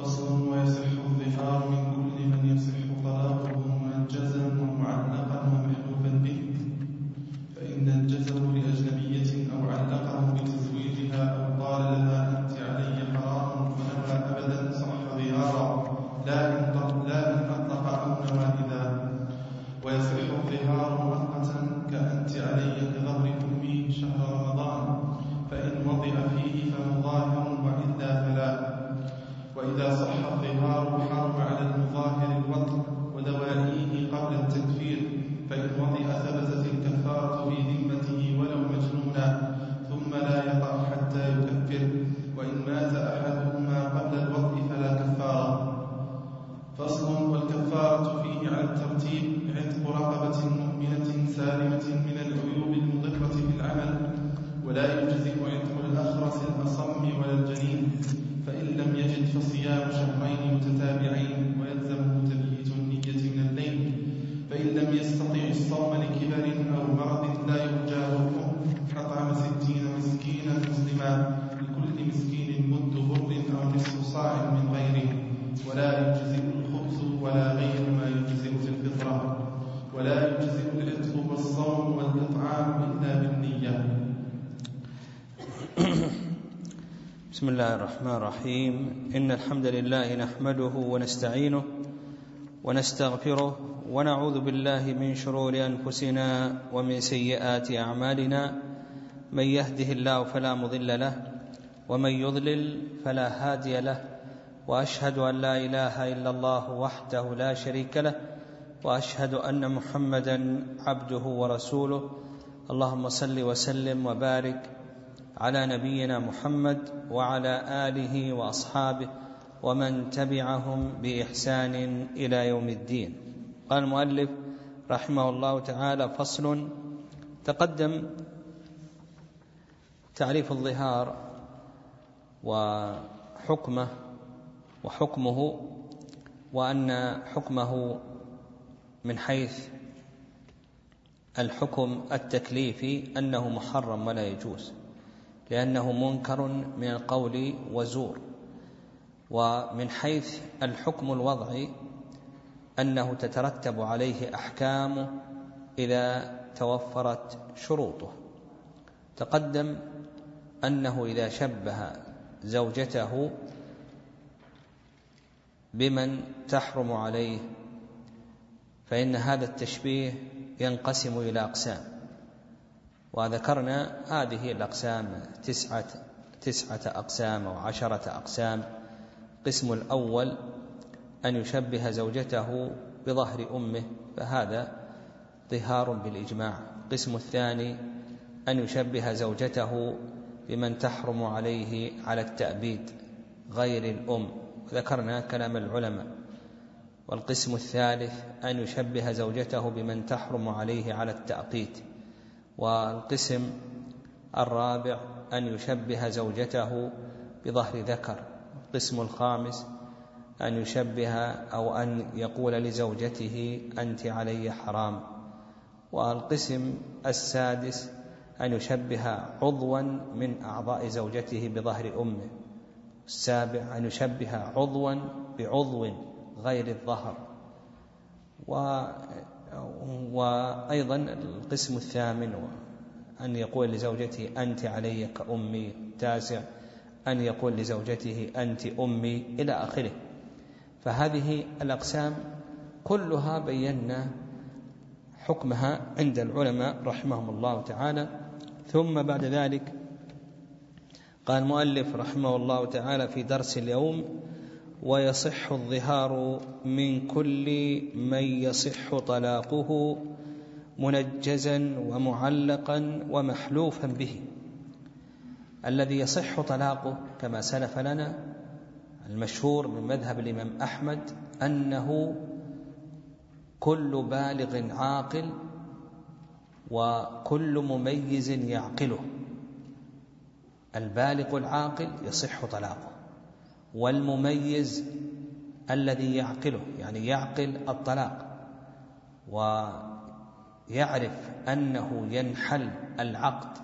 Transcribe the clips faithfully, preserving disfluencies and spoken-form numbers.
فصل. ويصح الظهار من كل من يصح طلاقه منجزا ومعلقا ومحلوفا به، فإن انجزه لأجنبية أو علقه بتزويجها أو قال لها أنت علي حرام ونوى أبدا صح ظهارا لا إن أطلق أو نوى إذا. ويصح الظهار مؤقتا كأنت علي كظهر أمي شهر رمضان، فإن وضع فيه فمظاهر وإلا فلا. وإذا صح الظهار حرم على المظاهر الوطء ودوائيه قبل التكفير، فإن وضع ثبتت الكفارة في ذمته ولو مجنونا، ثم لا يقع حتى يكفر، وإن مات أحدهما قبل الوضع فلا كفارة. فصل. والكفارة فيه على الترتيب عتق رقبة مؤمنة سالمة من العيوب المضرة في العمل، ولا يجزئ عتق الأخرس الأصم ولا الجنين، فإن لم يجد فصيام شهرين متتابعين ويلزمه تبييت النية من الليل، فإن لم يستطع الصوم لكبر أو مرض لا يرجى برؤه أطعم ستين مسكينا مسلما، لكل مسكين مد بر أو نصف صاع من غيره، ولا يجزئ الخبز ولا غير ما يجزئ في الفطرة، ولا يجزئ العتق والصوم والإطعام إلا بالنية. بسم الله الرحمن الرحيم. إن الحمد لله نحمده ونستعينه ونستغفره ونعوذ بالله من شرور أنفسنا ومن سيئات أعمالنا، من يهده الله فلا مضل له ومن يضلل فلا هادي له، وأشهد أن لا إله إلا الله وحده لا شريك له، وأشهد أن محمدا عبده ورسوله. اللهم صل وسلم وبارك على نبينا محمد وعلى آله وأصحابه ومن تبعهم بإحسان إلى يوم الدين. قال المؤلف رحمه الله تعالى: فصل. تقدم تعريف الظهار وحكمه وحكمه وأن حكمه من حيث الحكم التكليفي أنه محرم ولا يجوز، لأنه منكر من القول وزور. ومن حيث الحكم الوضعي أنه تترتب عليه أحكامه إذا توفرت شروطه. تقدم أنه إذا شبه زوجته بمن تحرم عليه فإن هذا التشبيه ينقسم إلى أقسام، وذكرنا هذه الأقسام تسعة, تسعة أقسام أو عشرة أقسام. القسم الأول أن يشبه زوجته بظهر أمه، فهذا ظهار بالإجماع. القسم الثاني أن يشبه زوجته بمن تحرم عليه على التأبيد غير الأم، ذكرنا كلام العلماء. والقسم الثالث أن يشبه زوجته بمن تحرم عليه على التأقيت. والقسم الرابع أن يشبه زوجته بظهر ذكر. القسم الخامس أن يشبه أو أن يقول لزوجته أنت علي حرام. والقسم السادس أن يشبه عضوا من أعضاء زوجته بظهر أمه. السابع أن يشبه عضوا بعضو غير الظهر. و... وأيضا القسم الثامن أن يقول لزوجته أنت علي كأمي. التاسع أن يقول لزوجته أنت أمي، إلى آخره. فهذه الأقسام كلها بينا حكمها عند العلماء رحمهم الله تعالى. ثم بعد ذلك قال المؤلف رحمه الله تعالى في درس اليوم: ويصح الظهار من كل من يصح طلاقه منجزا ومعلقا ومحلوفا به. الذي يصح طلاقه كما سلف لنا المشهور من مذهب الإمام أحمد أنه كل بالغ عاقل وكل مميز يعقله. البالغ العاقل يصح طلاقه، والمميز الذي يعقله يعني يعقل الطلاق ويعرف أنه ينحل العقد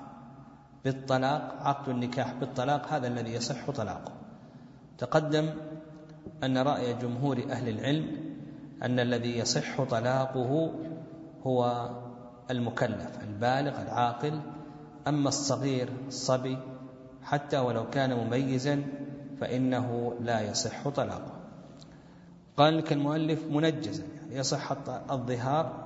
بالطلاق، عقد النكاح بالطلاق، هذا الذي يصح طلاقه. تقدم أن رأي جمهور أهل العلم أن الذي يصح طلاقه هو المكلف البالغ العاقل، أما الصغير الصبي حتى ولو كان مميزا فإنه لا يصح طلاقه. قال لك المؤلف منجزا، يعني يصح الظهار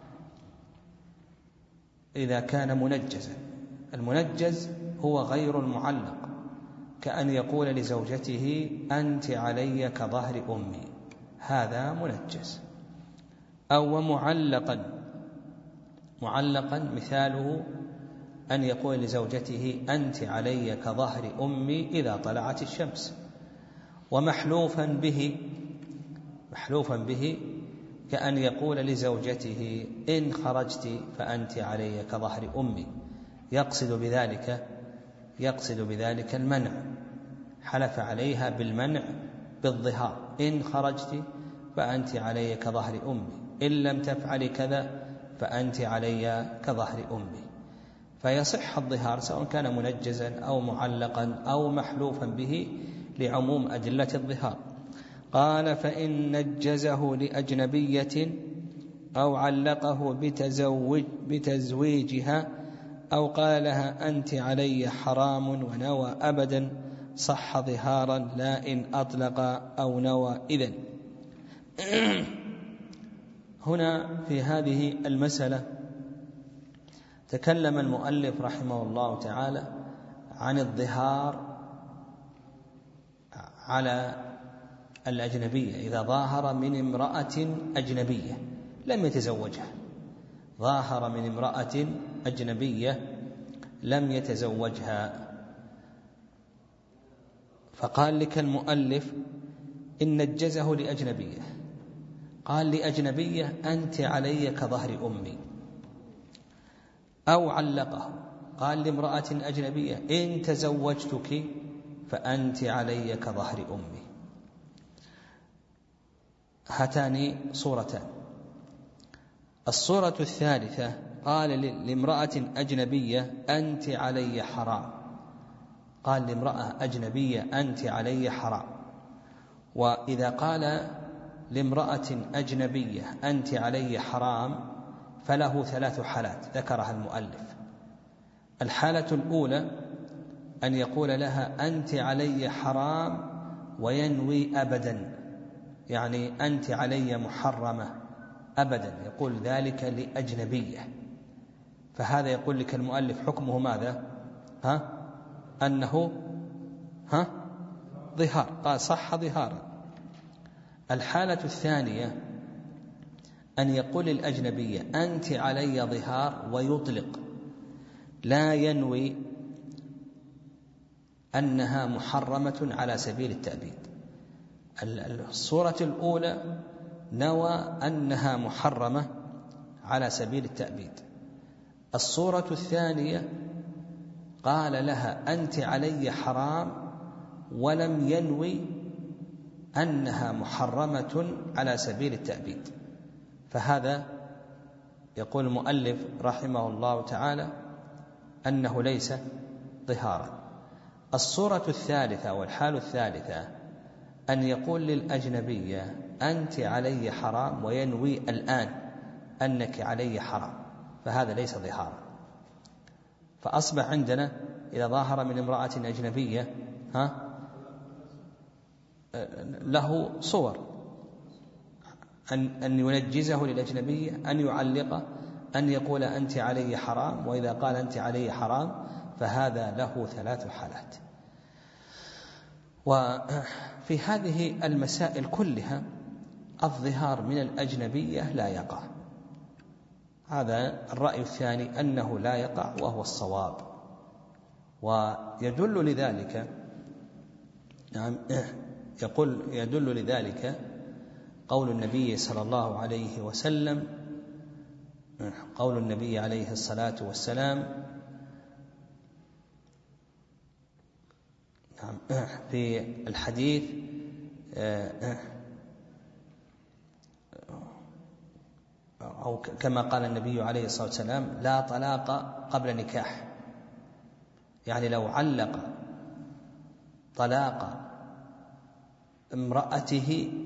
إذا كان منجزا. المنجز هو غير المعلق، كأن يقول لزوجته أنت علي كظهر أمي، هذا منجز. أو معلقا، معلقا مثاله أن يقول لزوجته أنت علي كظهر أمي إذا طلعت الشمس. ومحلوفا به، محلوفا به كأن يقول لزوجته إن خرجت فأنت علي كظهر أمي، يقصد بذلك يقصد بذلك المنع، حلف عليها بالمنع بالظهار، إن خرجت فأنت علي كظهر أمي، إن لم تفعلي كذا فأنت علي كظهر أمي. فيصح الظهار سواء كان منجزا أو معلقا أو محلوفا به لعموم أدلة الظهار. قال فإن نجزه لأجنبية أو علقه بتزوج بتزويجها أو قال لها أنت علي حرام ونوى أبدا صح ظهارا لا إن أطلق أو نوى إذن. هنا في هذه المسألة تكلم المؤلف رحمه الله تعالى عن الظهار على الأجنبية إذا ظاهر من امرأة أجنبية لم يتزوجها، ظاهر من امرأة أجنبية لم يتزوجها. فقال لك المؤلف إن نجزه لأجنبية، قال لأجنبية أنت علي كظهر أمي، أو علقه قال لامرأة أجنبية إن تزوجتك فأنت علي كظهر أمي. هاتان صورتان. الصورة الثالثة قال لامرأة أجنبية أنت علي حرام، قال لامرأة أجنبية أنت علي حرام. وإذا قال لامرأة أجنبية أنت علي حرام فله ثلاث حالات ذكرها المؤلف. الحالة الأولى أن يقول لها أنت علي حرام وينوي أبدا، يعني أنت علي محرمة أبدا، يقول ذلك لأجنبية، فهذا يقول لك المؤلف حكمه ماذا؟ ها؟ أنه ها؟ ظهار، قال صح ظهارا. الحالة الثانية أن يقول الأجنبية أنت علي ظهار ويطلق، لا ينوي أنها محرمة على سبيل التأبيد. الصورة الأولى نوى أنها محرمة على سبيل التأبيد. الصورة الثانية قال لها أنت علي حرام ولم ينوي أنها محرمة على سبيل التأبيد، فهذا يقول المؤلف رحمه الله تعالى أنه ليس ظهارا. الصورة الثالثة والحال الثالثة أن يقول للأجنبية أنت علي حرام وينوي الآن أنك علي حرام، فهذا ليس ظهارا. فأصبح عندنا إذا ظاهر من امرأة أجنبية ها له صور، أن أن ينجزه للأجنبية، أن يعلقه، أن يقول أنت علي حرام، وإذا قال أنت علي حرام فهذا له ثلاث حالات. وفي هذه المسائل كلها الظهار من الأجنبية لا يقع. هذا الرأي الثاني أنه لا يقع وهو الصواب. ويدل لذلك نعم يقول يدل لذلك قول النبي صلى الله عليه وسلم، قول النبي عليه الصلاة والسلام في الحديث أو كما قال النبي عليه الصلاة والسلام لا طلاق قبل نكاح، يعني لو علق طلاق امرأته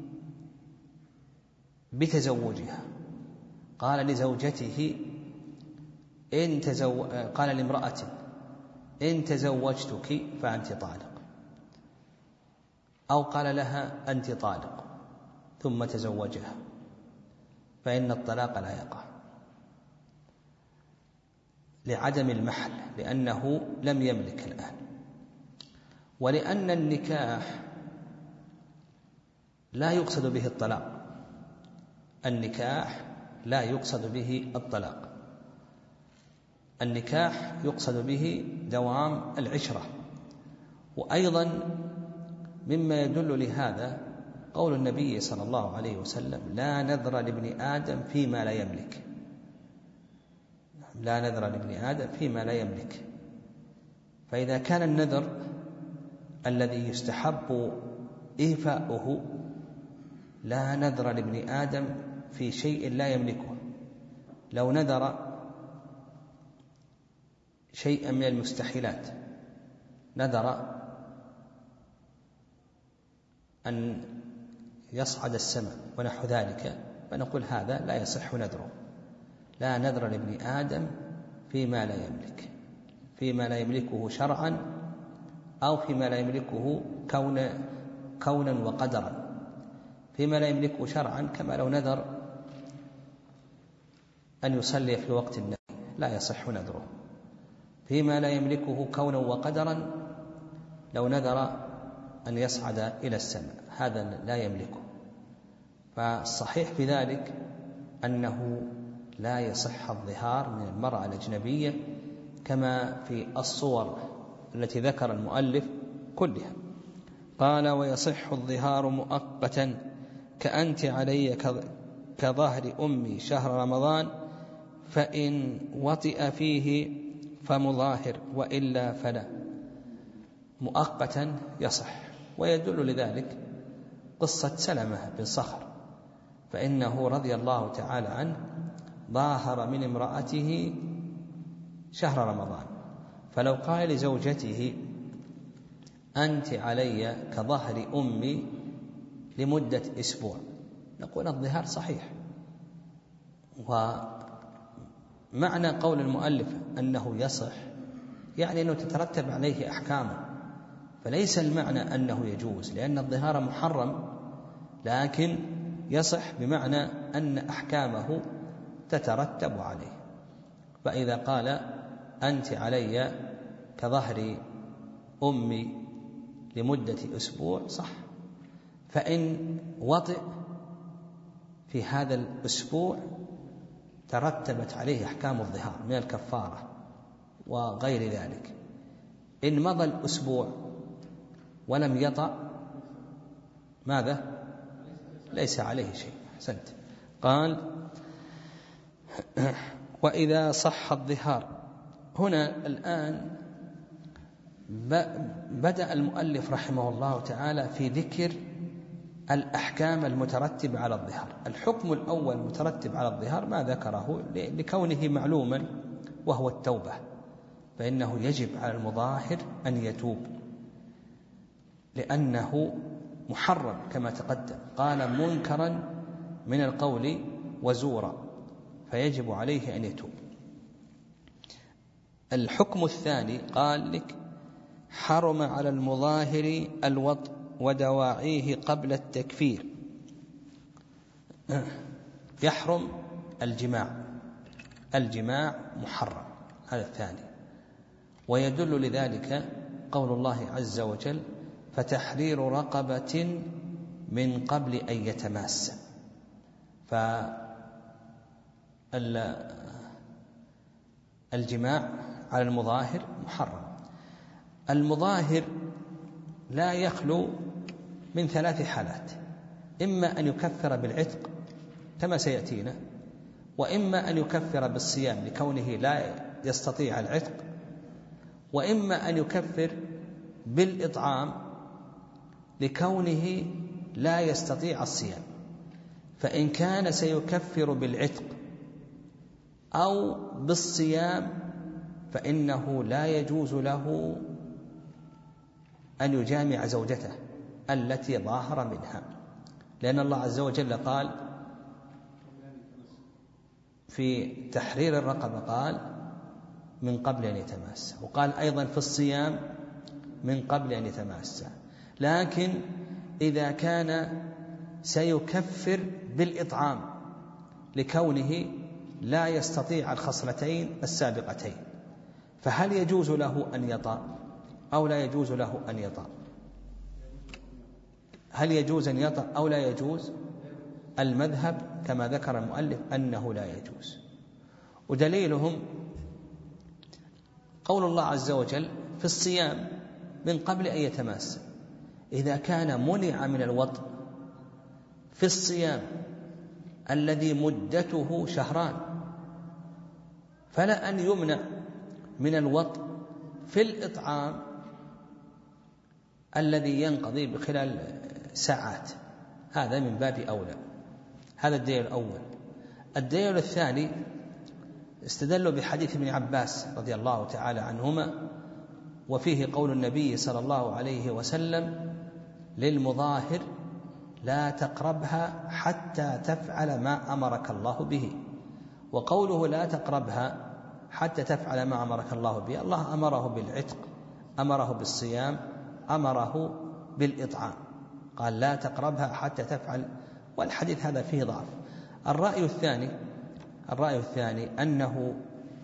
بتزوجها، قال لزوجته إن تزو... قال لامرأة إن تزوجتك فأنت طالق، أو قال لها أنت طالق ثم تزوجها، فإن الطلاق لا يقع لعدم المحل، لأنه لم يملك الآن، ولأن النكاح لا يقصد به الطلاق، النكاح لا يقصد به الطلاق، النكاح يقصد به دوام العشرة. وأيضا مما يدل لهذا قول النبي صلى الله عليه وسلم: لا نذر لابن آدم فيما لا يملك، لا نذر لابن آدم فيما لا يملك. فإذا كان النذر الذي يستحب إيفاؤه لا نذر لابن آدم في شيء لا يملكه، لو نذر شيئا من المستحيلات، نذر أن يصعد السماء ونحو ذلك، فنقول هذا لا يصح نذره. لا نذر لابن آدم فيما لا يملك، فيما لا يملكه شرعا أو فيما لا يملكه كون كونا وقدرا. فيما لا يملكه شرعا كما لو نذر أن يصلي في وقت النهي لا يصح نذره. فيما لا يملكه كونا وقدرا لو نذر أن يصعد إلى السماء هذا لا يملكه. فالصحيح في ذلك أنه لا يصح الظهار من المرأة الأجنبية كما في الصور التي ذكر المؤلف كلها. قال: ويصح الظهار مؤقتا كأنت علي كظهر أمي شهر رمضان، فإن وطئ فيه فمظاهر وإلا فلا. مؤقتا يصح، ويدل لذلك قصة سلمة بن صخر، فإنه رضي الله تعالى عنه ظاهر من امرأته شهر رمضان، فلو قال لزوجته أنت علي كظهر أمي لمدة أسبوع نقول الظهار صحيح. ومعنى قول المؤلف أنه يصح يعني أنه تترتب عليه أحكامه، فليس المعنى أنه يجوز، لأن الظهار محرم، لكن يصح بمعنى أن أحكامه تترتب عليه. فإذا قال أنت علي كظهر أمي لمدة أسبوع صح، فإن وطئ في هذا الأسبوع ترتبت عليه أحكام الظهار من الكفارة وغير ذلك. إن مضى الأسبوع ولم يطأ ماذا؟ ليس عليه شيء. أحسنت. قال: وإذا صح الظهار. هنا الآن بدأ المؤلف رحمه الله تعالى في ذكر الأحكام المترتبة على الظهار. الحكم الأول المترتب على الظهار ما ذكره لكونه معلوما، وهو التوبة، فإنه يجب على المظاهر أن يتوب لأنه محرم كما تقدم، قال منكرا من القول وزورا، فيجب عليه أن يتوب. الحكم الثاني قال لك: حرم على المظاهر الوطء ودواعيه قبل التكفير. يحرم الجماع، الجماع محرم، هذا الثاني. ويدل لذلك قول الله عز وجل: فتحرير رقبة من قبل أن يتماس. فالجماع على المظاهر محرم. المظاهر لا يخلو من ثلاث حالات: إما أن يكفر بالعتق كما سيأتينا، وإما أن يكفر بالصيام لكونه لا يستطيع العتق، وإما أن يكفر بالإطعام لكونه لا يستطيع الصيام. فإن كان سيكفر بالعتق أو بالصيام فإنه لا يجوز له أن يجامع زوجته التي ظاهر منها، لأن الله عز وجل قال في تحرير الرقبة قال من قبل أن يتماسى، وقال أيضا في الصيام من قبل أن يتماسى. لكن إذا كان سيكفر بالإطعام لكونه لا يستطيع الخصلتين السابقتين، فهل يجوز له أن يطأ أو لا يجوز له أن يطأ؟ هل يجوز أن يطأ أو لا يجوز؟ المذهب كما ذكر المؤلف أنه لا يجوز، ودليلهم قول الله عز وجل في الصيام من قبل أن يتماسى. إذا كان منع من الوطء في الصيام الذي مدته شهران، فلا أن يمنع من الوطء في الإطعام الذي ينقضي بخلال ساعات، هذا من باب أولى. هذا الدليل الأول. الدليل الثاني استدلوا بحديث ابن عباس رضي الله تعالى عنهما، وفيه قول النبي صلى الله عليه وسلم للمظاهر لا تقربها حتى تفعل ما أمرك الله به. وقوله لا تقربها حتى تفعل ما أمرك الله به، الله أمره بالعتق، أمره بالصيام، أمره بالإطعام، قال لا تقربها حتى تفعل، والحديث هذا فيه ضعف. الرأي الثاني الرأي الثاني أنه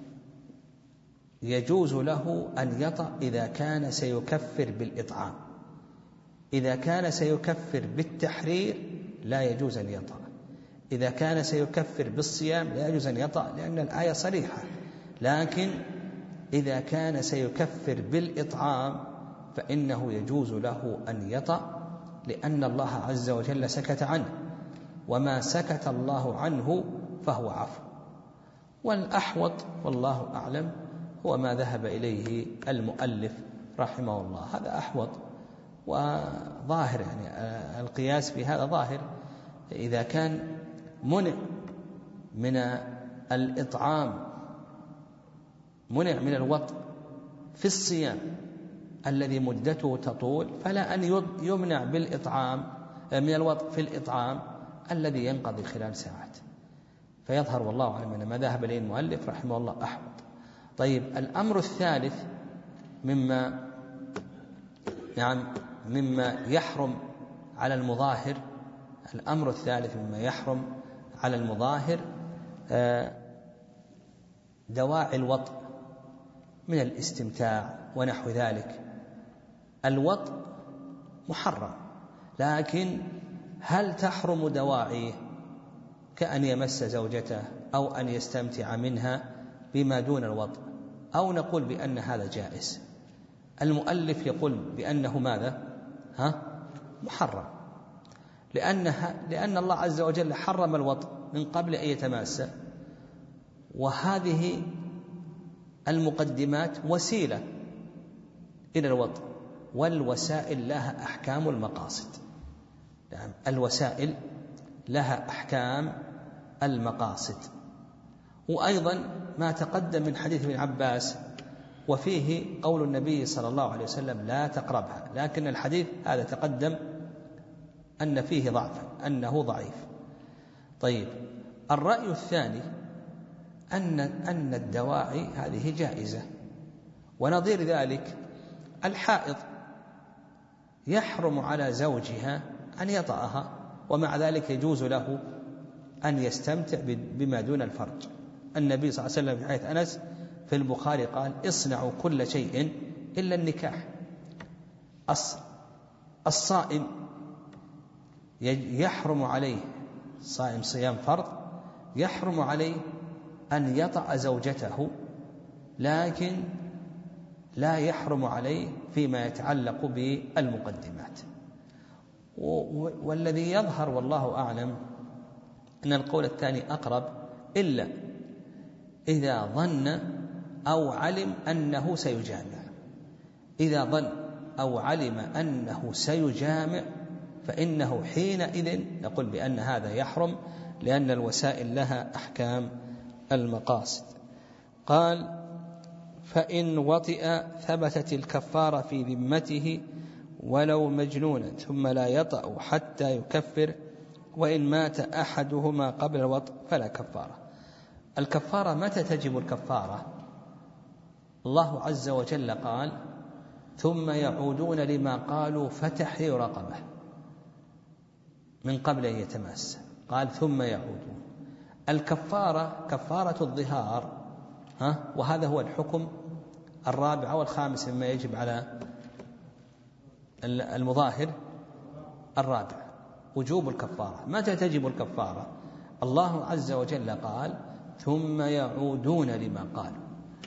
يجوز له أن يطأ إذا كان سيكفر بالإطعام. إذا كان سيكفر بالتحرير لا يجوز أن يطأ. إذا كان سيكفر بالصيام لا يجوز أن يطأ، لأن الآية صريحة. لكن إذا كان سيكفر بالإطعام فإنه يجوز له أن يطأ، لأن الله عز وجل سكت عنه، وما سكت الله عنه فهو عفو. والأحوط والله أعلم هو ما ذهب إليه المؤلف رحمه الله، هذا أحوط وظاهر، يعني القياس في هذا ظاهر. إذا كان منع من الإطعام، منع من الوطء في الصيام الذي مدته تطول، فلا أن يمنع بالإطعام من الوطء في الإطعام الذي ينقضي خلال ساعات. فيظهر والله أعلم أن ما ذهب إليه المؤلف رحمه الله أحوط. طيب، الأمر الثالث مما نعم مما يحرم على المظاهر، الأمر الثالث مما يحرم على المظاهر دواعي الوطء من الاستمتاع ونحو ذلك. الوطء محرم، لكن هل تحرم دواعيه كأن يمس زوجته أو أن يستمتع منها بما دون الوطء، أو نقول بأن هذا جائز؟ المؤلف يقول بأنه ماذا؟ ها؟ محرم، لأنها لأن الله عز وجل حرم الوطء من قبل أن يتماسى، وهذه المقدمات وسيلة إلى الوطء، والوسائل لها أحكام المقاصد. يعني الوسائل لها أحكام المقاصد. وأيضا ما تقدم من حديث ابن عباس وفيه قول النبي صلى الله عليه وسلم لا تقربها، لكن الحديث هذا تقدم أن فيه ضعف، أنه ضعيف. طيب، الرأي الثاني أن أن الدواعي هذه جائزة، ونظير ذلك الحائض يحرم على زوجها أن يطأها، ومع ذلك يجوز له أن يستمتع بما دون الفرج. النبي صلى الله عليه وسلم في حديث أنس في البخاري قال اصنعوا كل شيء إلا النكاح. الصائم يحرم عليه، صائم صيام فرض يحرم عليه أن يطأ زوجته، لكن لا يحرم عليه فيما يتعلق بالمقدمات. والذي يظهر والله أعلم أن القول الثاني أقرب، إلا إذا ظن أو علم أنه سيجامع. إذا ظن أو علم أنه سيجامع فإنه حينئذ نقول بأن هذا يحرم، لأن الوسائل لها أحكام المقاصد. قال فإن وطئ ثبتت الكفارة في ذمته ولو مجنونا ثم لا يطأ حتى يكفر، وإن مات أحدهما قبل الوطء فلا كفارة. الكفارة متى تجب الكفارة؟ الله عز وجل قال: ثم يعودون لما قالوا فتحرير رقبة من قبل أن يتماس. قال ثم يعودون. الكفارة كفارة الظهار، ها؟ وهذا هو الحكم الرابع والخامس مما يجب على المظاهر. الرابع وجوب الكفارة. متى تجب الكفارة؟ الله عز وجل قال: ثم يعودون لما قالوا.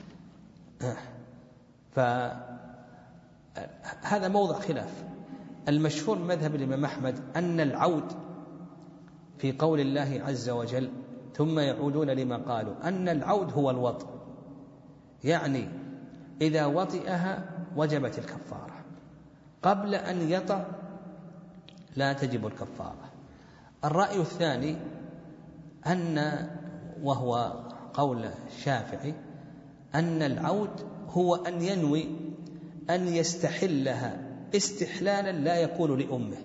فهذا موضع خلاف. المشهور مذهب الإمام أحمد أن العود في قول الله عز وجل ثم يعودون لما قالوا أن العود هو الوطء، يعني إذا وطئها وجبت الكفارة، قبل أن يطأ لا تجب الكفارة. الرأي الثاني أن وهو قول الشافعي أن العود هو أن ينوي أن يستحلها استحلالا لا يكون لأمه.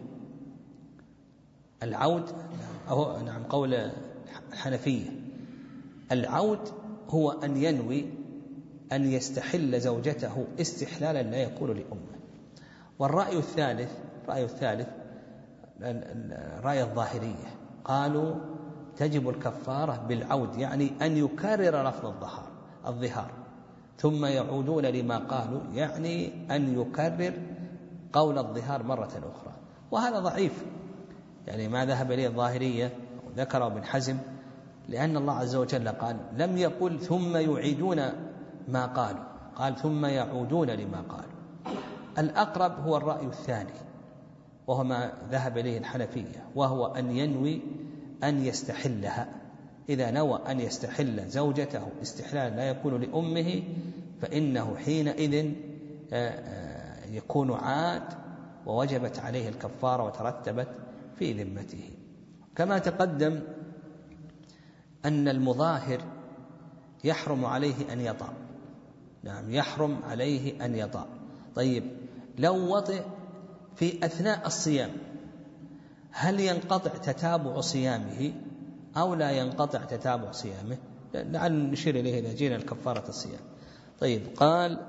العود أو نعم قول الحنفية، العود هو أن ينوي أن يستحل زوجته استحلالا لا يكون لأمه. والرأي الثالث رأي الثالث رأي الظاهرية، قالوا تجب الكفارة بالعود، يعني أن يكرر لفظ الظهار الظهار ثم يعودون لما قالوا، يعني أن يكرر قول الظهار مرة أخرى. وهذا ضعيف، يعني ما ذهب إليه الظاهرية ذكره ابن حزم، لأن الله عز وجل قال لم يقل ثم يعيدون ما قالوا، قال ثم يعودون لما قالوا. الأقرب هو الرأي الثاني وهو ما ذهب إليه الحنفية، وهو أن ينوي أن يستحلها. إذا نوى أن يستحل زوجته استحلالا لا يكون لأمه فإنه حينئذ يكون عاد ووجبت عليه الكفارة وترتبت في ذمته. كما تقدم أن المظاهر يحرم عليه أن يطأ، نعم يحرم عليه أن يطأ. طيب لو وطئ في أثناء الصيام هل ينقطع تتابع صيامه أو لا ينقطع تتابع صيامه؟ لعل نشير إليه إذا جينا الكفارة الصيام. طيب قال: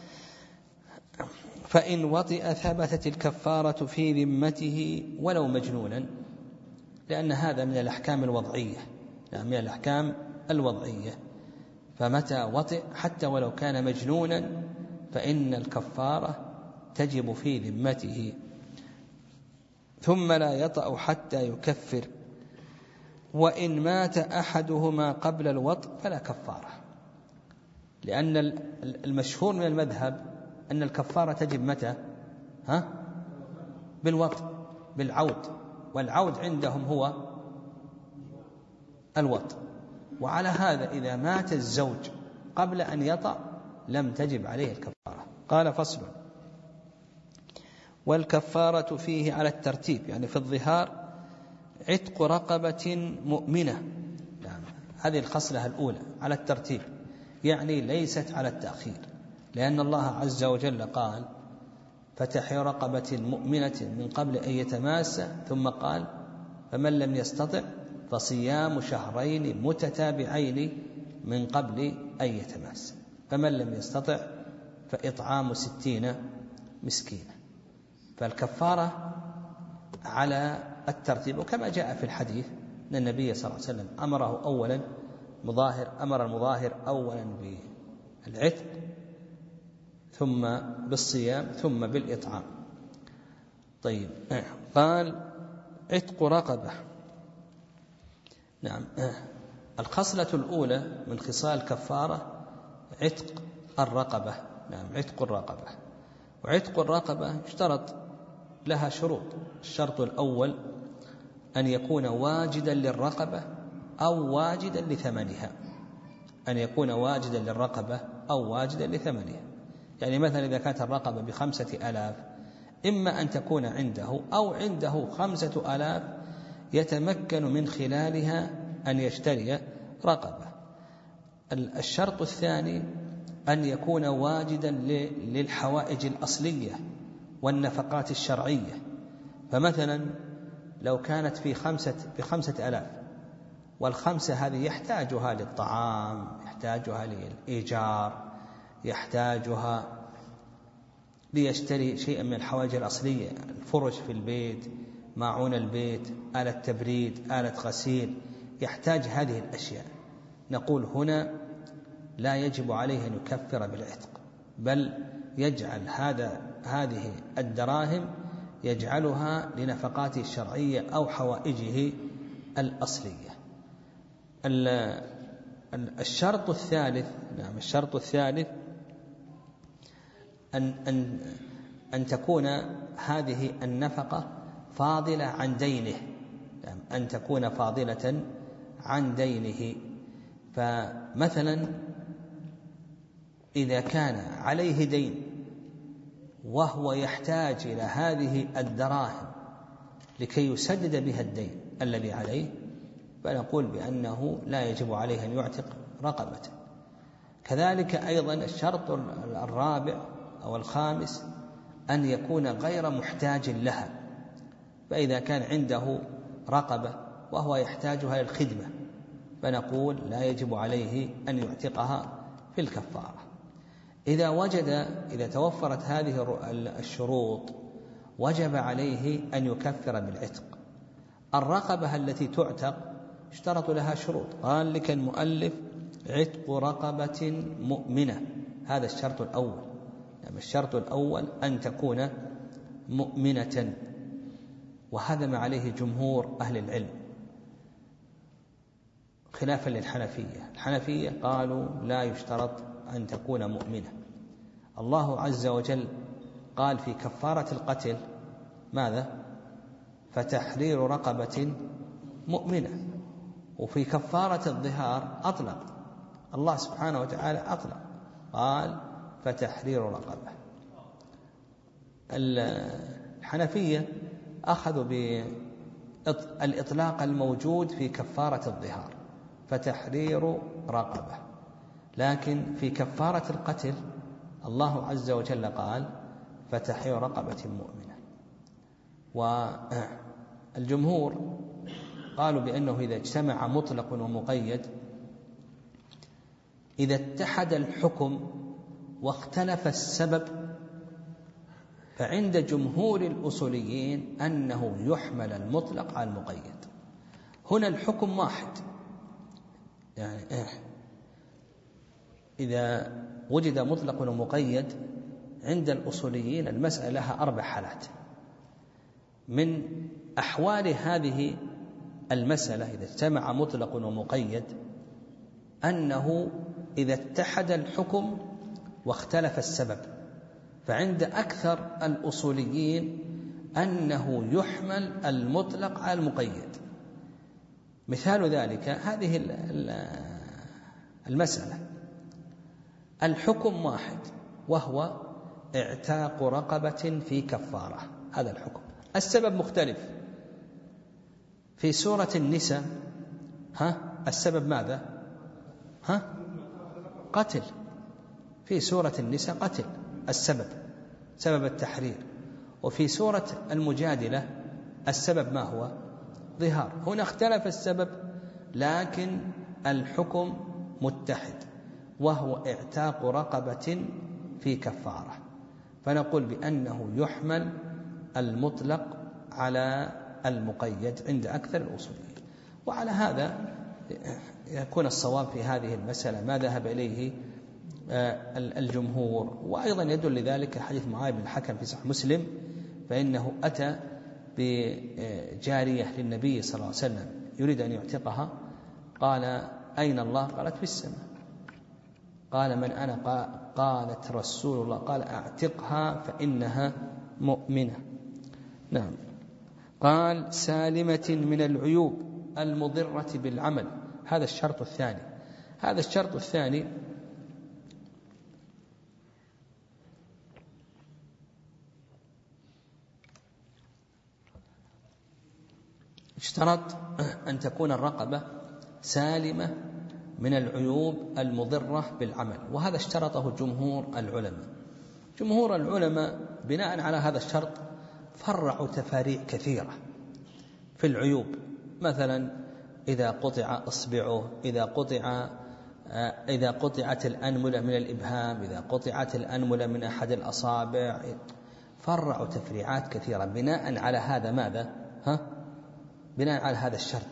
فإن وطئ ثبتت الكفارة في ذمته ولو مجنونا، لأن هذا من الأحكام الوضعية، يعني من الأحكام الوضعية. فمتى وطئ حتى ولو كان مجنونا فإن الكفارة تجب في ذمته. ثم لا يطأ حتى يكفر، وإن مات أحدهما قبل الوطء فلا كفارة، لأن المشهور من المذهب أن الكفارة تجب متى؟ ها؟ بالوطء، بالعود، والعود عندهم هو الوطء. وعلى هذا إذا مات الزوج قبل أن يطأ لم تجب عليه الكفارة. قال: فصل: والكفارة فيه على الترتيب، يعني في الظهار عتق رقبة مؤمنة، يعني هذه الخصلة الأولى على الترتيب، يعني ليست على التأخير، لأن الله عز وجل قال: فتحرير رقبة مؤمنة من قبل أن يتماس، ثم قال: فمن لم يستطع فصيام شهرين متتابعين من قبل أن يتماس، فمن لم يستطع فإطعام ستين مسكينا. فالكفارة على الترتيب، وكما جاء في الحديث أن النبي صلى الله عليه وسلم أمره أولا مظاهر أمر المظاهر أولا بالعتق ثم بالصيام ثم بالإطعام. طيب قال: عتق رقبة، نعم. الخصلة الأولى من خصال الكفارة عتق الرقبة، نعم عتق الرقبة. وعتق الرقبة اشترط لها شروط. الشرط الأول أن يكون واجدا للرقبة أو واجدا لثمنها، أن يكون واجدا للرقبة أو واجدا لثمنها. يعني مثلا إذا كانت الرقبة بخمسة آلاف، إما أن تكون عنده أو عنده خمسة آلاف يتمكن من خلالها أن يشتري رقبة. الشرط الثاني أن يكون واجدا للحوائج الأصلية، والنفقات الشرعية. فمثلا لو كانت في خمسة بخمسة ألاف، والخمسة هذه يحتاجها للطعام، يحتاجها للإيجار، يحتاجها ليشتري شيئا من الحوائج الأصلية، الفرش في البيت، ماعون البيت، آلة تبريد، آلة غسيل، يحتاج هذه الأشياء. نقول هنا لا يجب عليه أن يكفر بالعتق، بل يجعل هذا هذه الدراهم يجعلها لنفقاته الشرعية أو حوائجه الأصلية. الشرط الثالث نعم الشرط الثالث أن أن أن تكون هذه النفقة فاضلة عن دينه، نعم أن تكون فاضلة عن دينه. فمثلا إذا كان عليه دين وهو يحتاج إلى هذه الدراهم لكي يسدد بها الدين الذي عليه، فنقول بأنه لا يجب عليه أن يعتق رقبة. كذلك أيضا الشرط الرابع أو الخامس أن يكون غير محتاج لها، فإذا كان عنده رقبة وهو يحتاجها للخدمة فنقول لا يجب عليه أن يعتقها في الكفارة. إذا وجد إذا توفرت هذه الشروط وجب عليه أن يكفر بالعتق. الرقبة التي تعتق اشترط لها شروط، قال لك المؤلف عتق رقبة مؤمنة، هذا الشرط الأول. يعني الشرط الأول أن تكون مؤمنة، وهذا ما عليه جمهور أهل العلم خلافا للحنفية. الحنفية قالوا لا يشترط أن تكون مؤمنة. الله عز وجل قال في كفارة القتل ماذا؟ فتحرير رقبة مؤمنة. وفي كفارة الظهار أطلق الله سبحانه وتعالى أطلق قال فتحرير رقبة. الحنفية أخذوا بالإطلاق الموجود في كفارة الظهار فتحرير رقبة، لكن في كفارة القتل الله عز وجل قال فتحرير رقبة مؤمنة. والجمهور قالوا بأنه إذا اجتمع مطلق ومقيد، إذا اتحد الحكم واختلف السبب، فعند جمهور الأصوليين أنه يحمل المطلق على المقيد. هنا الحكم واحد، يعني إذا وجد مطلق ومقيد عند الأصوليين المسألة لها أربع حالات. من أحوال هذه المسألة إذا اجتمع مطلق ومقيد أنه إذا اتحد الحكم واختلف السبب، فعند أكثر الأصوليين أنه يحمل المطلق على المقيد. مثال ذلك هذه المسألة، الحكم واحد وهو اعتاق رقبة في كفارة، هذا الحكم. السبب مختلف. في سورة النساء ها السبب ماذا؟ ها قتل. في سورة النساء قتل السبب، سبب التحرير. وفي سورة المجادلة السبب ما هو؟ ظهار. هنا اختلف السبب لكن الحكم متحد وهو اعتاق رقبة في كفارة، فنقول بأنه يحمل المطلق على المقيد عند أكثر الأصوليين. وعلى هذا يكون الصواب في هذه المسألة ما ذهب إليه الجمهور. وأيضا يدل لذلك حديث معاذ بن الحكم في صحيح مسلم، فإنه أتى بجارية للنبي صلى الله عليه وسلم يريد أن يعتقها، قال أين الله؟ قالت في السماء. قال من أنا؟ قالت رسول الله. قال أعتقها فإنها مؤمنة. نعم. قال سالمة من العيوب المضرة بالعمل، هذا الشرط الثاني. هذا الشرط الثاني اشترط أن تكون الرقبة سالمة من العيوب المضرة بالعمل، وهذا اشترطه جمهور العلماء. جمهور العلماء بناء على هذا الشرط فرعوا تفاريع كثيرة في العيوب، مثلا إذا قطع إصبعه، إذا قطع إذا قطعت الأنملة من الإبهام، إذا قطعت الأنملة من أحد الأصابع، فرعوا تفريعات كثيرة بناء على هذا ماذا؟ ها؟ بناء على هذا الشرط.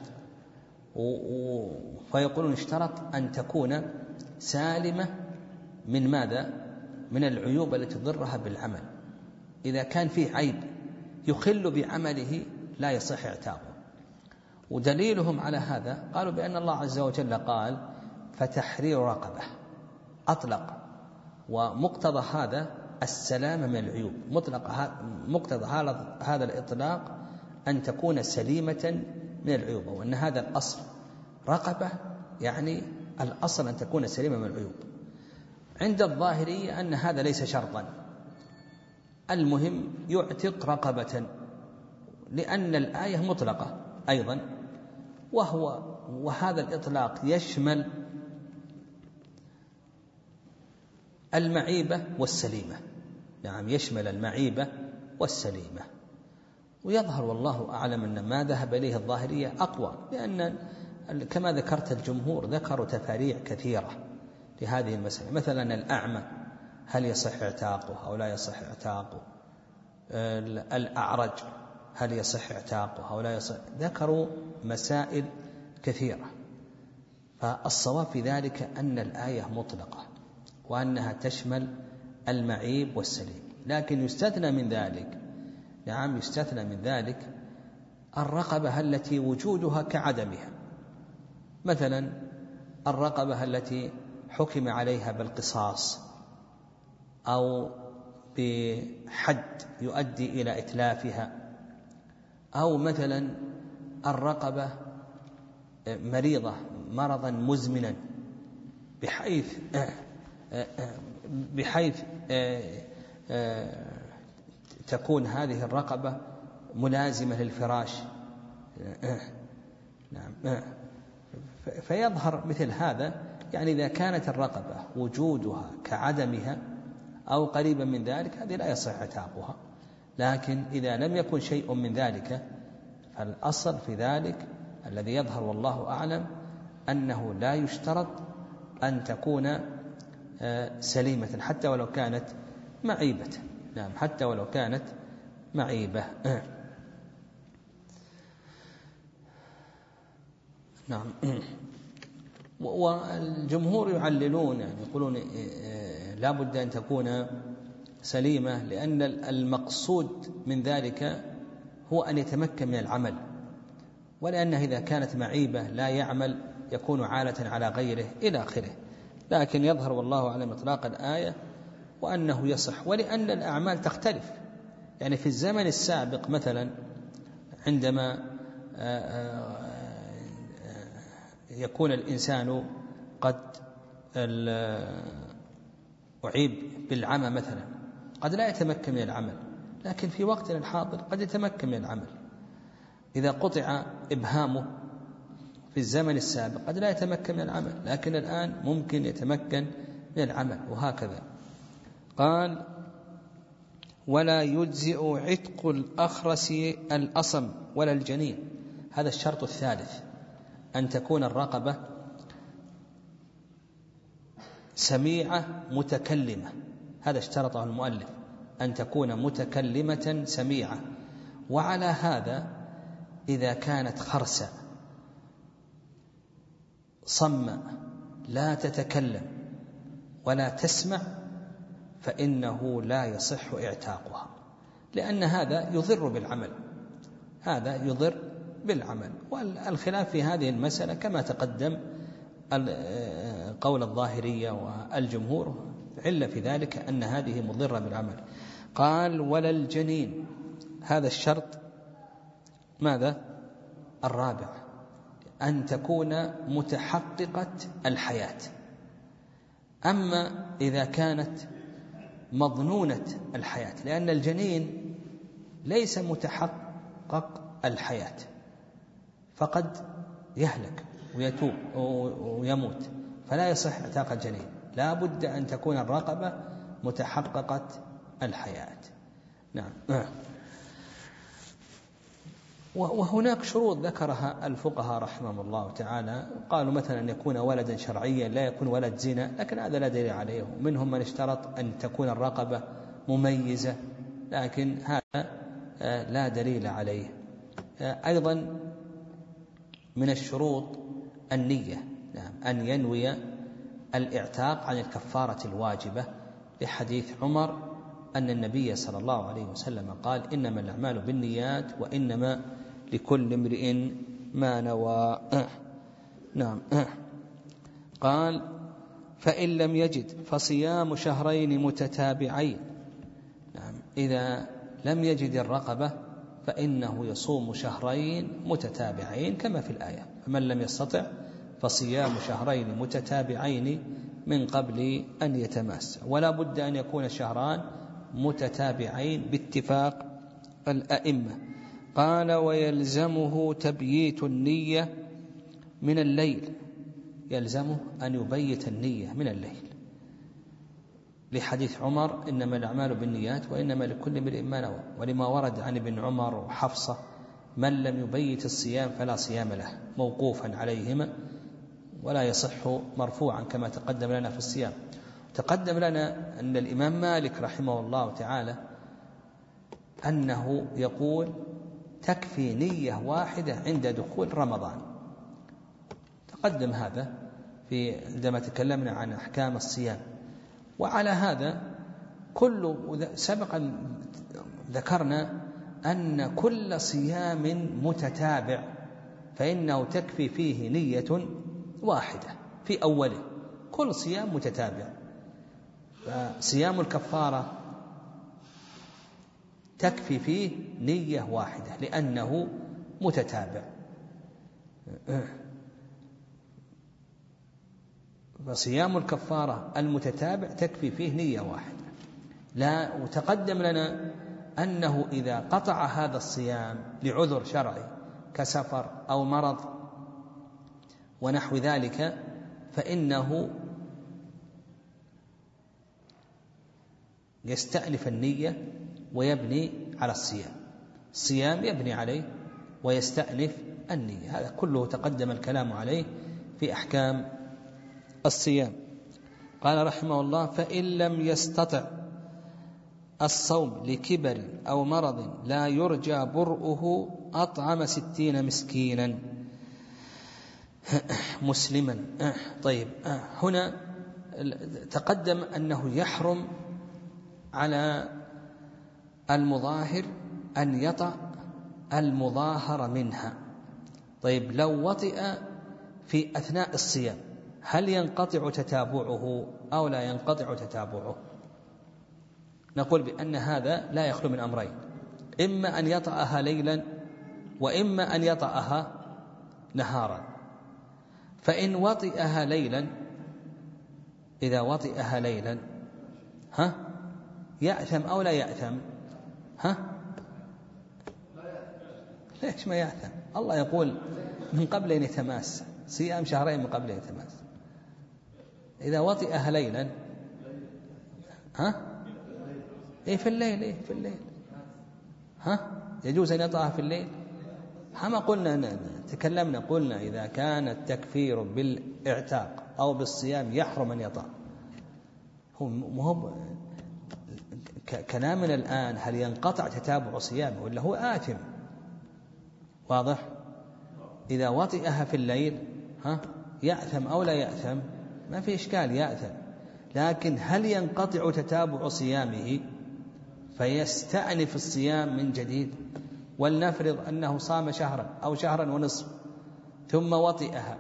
فيقولون اشترط أن تكون سالمة من ماذا؟ من العيوب التي تضرها بالعمل. إذا كان فيه عيب يخل بعمله لا يصح اعتاقه. ودليلهم على هذا قالوا بأن الله عز وجل قال فتحرير رقبة، أطلق، ومقتضى هذا السلامة من العيوب، مطلق مقتضى هذا الإطلاق أن تكون سليمة من العيوب، وأن هذا الأصل رقبة، يعني الأصل أن تكون سليمة من العيوب. عند الظاهرية أن هذا ليس شرطا، المهم يعتق رقبة، لأن الآية مطلقة أيضا، وهو وهذا الإطلاق يشمل المعيبة والسليمة. نعم، يشمل المعيبة والسليمة. ويظهر والله أعلم أن ما ذهب إليه الظاهرية أقوى، لأن كما ذكرت الجمهور ذكروا تفاريع كثيرة لهذه المسألة، مثلا الأعمى هل يصح اعتاقه أو لا يصح اعتاقه، الأعرج هل يصح اعتاقه أو لا يصح، ذكروا مسائل كثيرة. فالصواب في ذلك أن الآية مطلقة وأنها تشمل المعيب والسليم، لكن يستثنى من ذلك، نعم يستثنى من ذلك الرقبة التي وجودها كعدمها، مثلا الرقبة التي حكم عليها بالقصاص أو بحد يؤدي إلى إتلافها، أو مثلا الرقبة مريضة مرضا مزمنا بحيث بحيث تكون هذه الرقبة ملازمة للفراش، نعم، فيظهر مثل هذا. يعني إذا كانت الرقبة وجودها كعدمها أو قريبا من ذلك هذه لا يصح اعتاقها، لكن إذا لم يكن شيء من ذلك فالأصل في ذلك الذي يظهر والله أعلم أنه لا يشترط أن تكون سليمة حتى ولو كانت معيبة. نعم، حتى ولو كانت معيبة. نعم. والجمهور يعللون، يعني يقولون لا بد أن تكون سليمة، لأن المقصود من ذلك هو أن يتمكن من العمل، ولأنه إذا كانت معيبة لا يعمل يكون عالة على غيره إلى آخره. لكن يظهر والله أعلم إطلاق الآية وأنه يصح، ولأن الأعمال تختلف. يعني في الزمن السابق مثلا عندما يكون الإنسان قد أعيب بالعمى مثلا قد لا يتمكن من العمل، لكن في وقتنا الحاضر قد يتمكن من العمل. إذا قطع إبهامه في الزمن السابق قد لا يتمكن من العمل، لكن الآن ممكن يتمكن من العمل، وهكذا. قال ولا يجزئ عتق الأخرس الأصم ولا الجنين. هذا الشرط الثالث، أن تكون الرقبة سميعة متكلمة، هذا اشترطه المؤلف، أن تكون متكلمة سميعة. وعلى هذا إذا كانت خرسة صم لا تتكلم ولا تسمع فإنه لا يصح اعتاقها، لأن هذا يضر بالعمل، هذا يضر بالعمل. والخلاف في هذه المسألة كما تقدم قول الظاهرية والجمهور، علة في ذلك أن هذه مضرة بالعمل. قال ولا الجنين، هذا الشرط ماذا؟ الرابع، أن تكون متحققة الحياة. أما إذا كانت مظنونة الحياة، لأن الجنين ليس متحقق الحياة، فقد يهلك ويتوب ويموت، فلا يصح اعتاق الجنين، لا بد أن تكون الرقبة متحققة الحياة. نعم. وهناك شروط ذكرها الفقهاء رحمهم الله تعالى، قالوا مثلا أن يكون ولدا شرعيا، لا يكون ولد زنا، لكن هذا لا دليل عليه. منهم من اشترط أن تكون الرقبة مميزة، لكن هذا لا دليل عليه. أيضا من الشروط النية، نعم، أن ينوي الاعتاق عن الكفارة الواجبة، لحديث عمر أن النبي صلى الله عليه وسلم قال: إنما الأعمال بالنيات وإنما لكل امرئ ما نوى. نعم. قال: فإن لم يجد فصيام شهرين متتابعين. نعم، إذا لم يجد الرقبة فإنه يصوم شهرين متتابعين كما في الآية: فمن لم يستطع فصيام شهرين متتابعين من قبل أن يتماس. ولا بد أن يكون شهران متتابعين باتفاق الأئمة. قال: ويلزمه تبييت النية من الليل، يلزمه أن يبيت النية من الليل، لحديث عمر: إنما الأعمال بالنيات وإنما لكل امرئ ما نوى. ولما ورد عن ابن عمر وحفصة: من لم يبيت الصيام فلا صيام له، موقوفا عليهما، ولا يصح مرفوعا كما تقدم لنا في الصيام. تقدم لنا أن الإمام مالك رحمه الله تعالى أنه يقول: تكفي نية واحدة عند دخول رمضان. تقدم هذا في عندما تكلمنا عن أحكام الصيام. وعلى هذا كل سبقا ذكرنا أن كل صيام متتابع فإنه تكفي فيه نية واحدة في أوله، كل صيام متتابع. فصيام الكفارة تكفي فيه نية واحدة لأنه متتابع. فصيام الكفارة المتتابع تكفي فيه نية واحدة. لا، وتقدم لنا أنه إذا قطع هذا الصيام لعذر شرعي كسفر أو مرض ونحو ذلك فإنه يستأنف النية ويبني على الصيام، الصيام يبني عليه ويستأنف النية. هذا كله تقدم الكلام عليه في أحكام الصيام. قال رحمه الله: فإن لم يستطع الصوم لكبر أو مرض لا يرجى برؤه أطعم ستين مسكينا مسلما. طيب، هنا تقدم أنه يحرم على المظاهر أن يطأ المظاهر منها. طيب، لو وطئ في أثناء الصيام هل ينقطع تتابعه أو لا ينقطع تتابعه؟ نقول بأن هذا لا يخلو من أمرين: إما أن يطأها ليلا وإما أن يطأها نهارا. فإن وطئها ليلا، إذا وطئها ليلا ها يأثم أو لا يأثم؟ ها ليش ما يأثم؟ الله يقول من قبل أن يتماس، صيام شهرين من قبل أن يتماس. إذا وطئها ليلا ها إيه في الليل، إيه في الليل ها يجوز أن يطأها في الليل. ما قلنا تكلمنا قلنا إذا كان التكفير بالاعتاق أو بالصيام يحرم أن يطأ. هو كلامنا الآن هل ينقطع تتابع صيامه ولا هو آثم؟ واضح؟ إذا وطئها في الليل ها يأثم أو لا يأثم؟ ما في إشكال، يأثم. لكن هل ينقطع تتابع صيامه فيستأنف الصيام من جديد؟ ولنفرض أنه صام شهرا أو شهرا ونصف ثم وطئها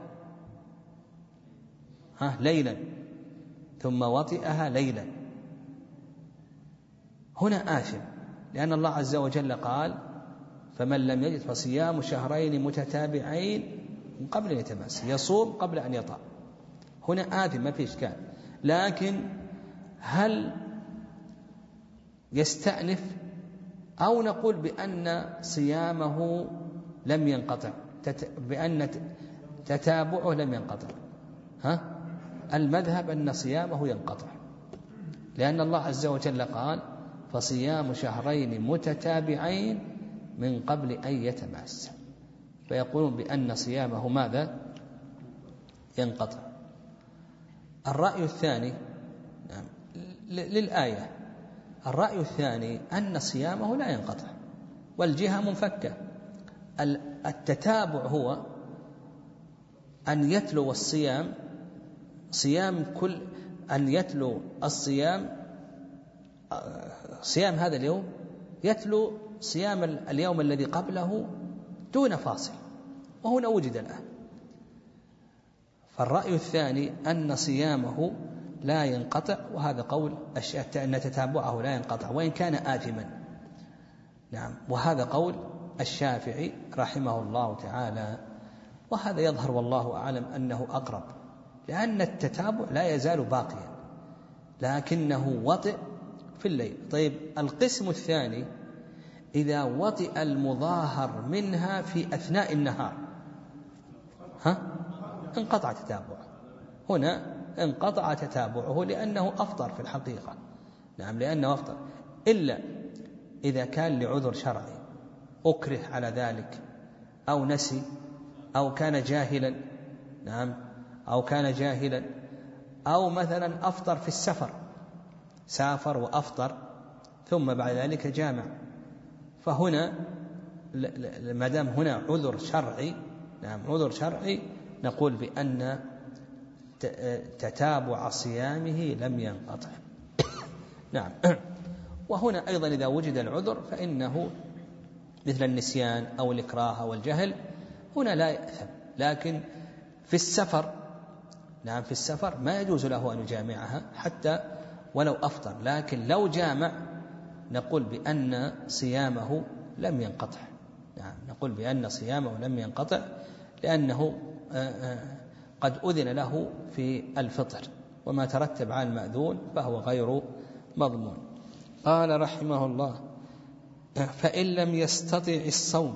ها ليلا ثم وطئها ليلا، هنا آثم، لأن الله عز وجل قال: فمن لم يجد فصيام شهرين متتابعين من قبل أن يتماس، يصوم قبل أن يطأ. هنا آثم، ما في إشكال. لكن هل يستأنف أو نقول بأن صيامه لم ينقطع، بأن تتابعه لم ينقطع؟ ها المذهب أن صيامه ينقطع، لأن الله عز وجل قال: فصيام شهرين متتابعين من قبل أن يتماسا، فيقولون بأن صيامه ماذا؟ ينقطع. الرأي الثاني نعم للآية، الرأي الثاني أن صيامه لا ينقطع والجهة منفكة. التتابع هو أن يتلو الصيام صيام كل أن يتلو الصيام صيام هذا اليوم يتلو صيام اليوم الذي قبله دون فاصل، وهنا وجد الآن. فالرأي الثاني أن صيامه لا ينقطع، وهذا قول أن تتابعه لا ينقطع وإن كان آثما. نعم، وهذا قول الشافعي رحمه الله تعالى، وهذا يظهر والله أعلم أنه أقرب، لأن التتابع لا يزال باقيا لكنه وطئ في الليل. طيب القسم الثاني إذا وطئ المظاهر منها في أثناء النهار ها انقطع تتابعه، هنا انقطع تتابعه لأنه أفطر في الحقيقة. نعم، لأنه أفطر، إلا إذا كان لعذر شرعي أكره على ذلك أو نسي أو كان جاهلا. نعم، أو كان جاهلا أو مثلا أفطر في السفر، سافر وأفطر ثم بعد ذلك جامع، فهنا ما دام هنا عذر شرعي، نعم عذر شرعي، نقول بأن تتابع صيامه لم ينقطع. نعم، وهنا أيضا إذا وجد العذر فإنه مثل النسيان أو الإكراه أو الجهل، هنا لا يأثم. لكن في السفر، نعم في السفر ما يجوز له أن يجامعها حتى ولو أفطر، لكن لو جامع نقول بأن صيامه لم ينقطع. نعم، نقول بأن صيامه لم ينقطع لأنه قد أذن له في الفطر، وما ترتب على المأذون فهو غير مضمون. قال رحمه الله: فإن لم يستطع الصوم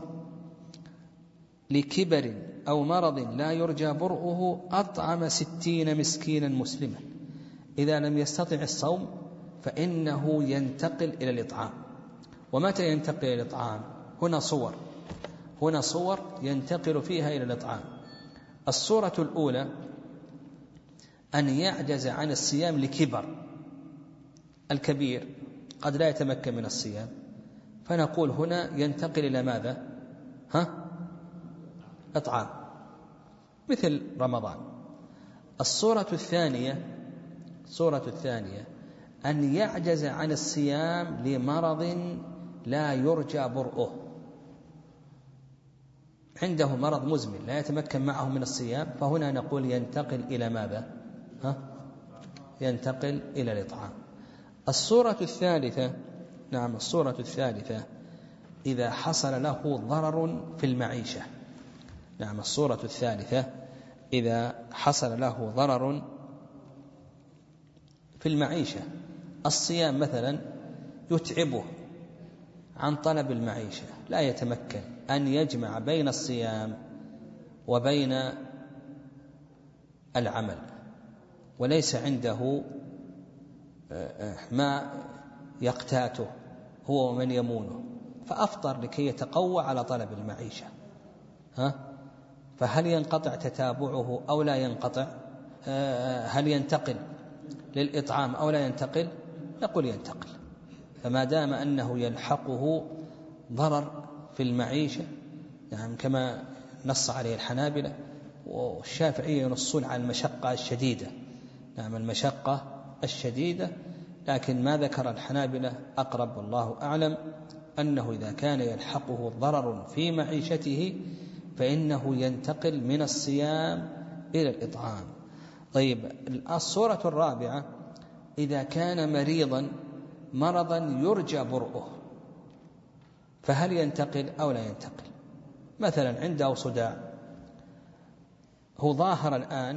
لكبر أو مرض لا يرجى برؤه أطعم ستين مسكينا مسلما. إذا لم يستطع الصوم فإنه ينتقل إلى الإطعام. ومتى ينتقل إلى الإطعام؟ هنا صور هنا صور ينتقل فيها إلى الإطعام. الصورة الأولى أن يعجز عن الصيام لكبر، الكبير قد لا يتمكن من الصيام، فنقول هنا ينتقل إلى ماذا؟ ها؟ إطعام مثل رمضان. الصورة الثانية الصورة الثانية أن يعجز عن الصيام لمرض لا يرجى برؤه، عنده مرض مزمن لا يتمكن معه من الصيام، فهنا نقول ينتقل إلى ماذا؟ ها؟ ينتقل إلى الإطعام. الصورة الثالثة نعم الصورة الثالثة إذا حصل له ضرر في المعيشة. نعم الصورة الثالثة إذا حصل له ضرر في المعيشة، الصيام مثلا يتعبه عن طلب المعيشة، لا يتمكن أن يجمع بين الصيام وبين العمل، وليس عنده ما يقتاته هو ومن يمونه، فأفطر لكي يتقوى على طلب المعيشة. ها؟ فهل ينقطع تتابعه أو لا ينقطع؟ هل ينتقل للإطعام أو لا ينتقل؟ نقول ينتقل. فما دام أنه يلحقه ضرر في المعيشة، يعني كما نص عليه الحنابلة والشافعية ينصون على المشقة الشديدة، نعم المشقة الشديدة، لكن ما ذكر الحنابلة أقرب والله أعلم أنه إذا كان يلحقه ضرر في معيشته فإنه ينتقل من الصيام إلى الإطعام. طيب الصورة الرابعة إذا كان مريضا مرضا يرجى برؤه، فهل ينتقل أو لا ينتقل؟ مثلا عنده صداع، هو ظاهر الآن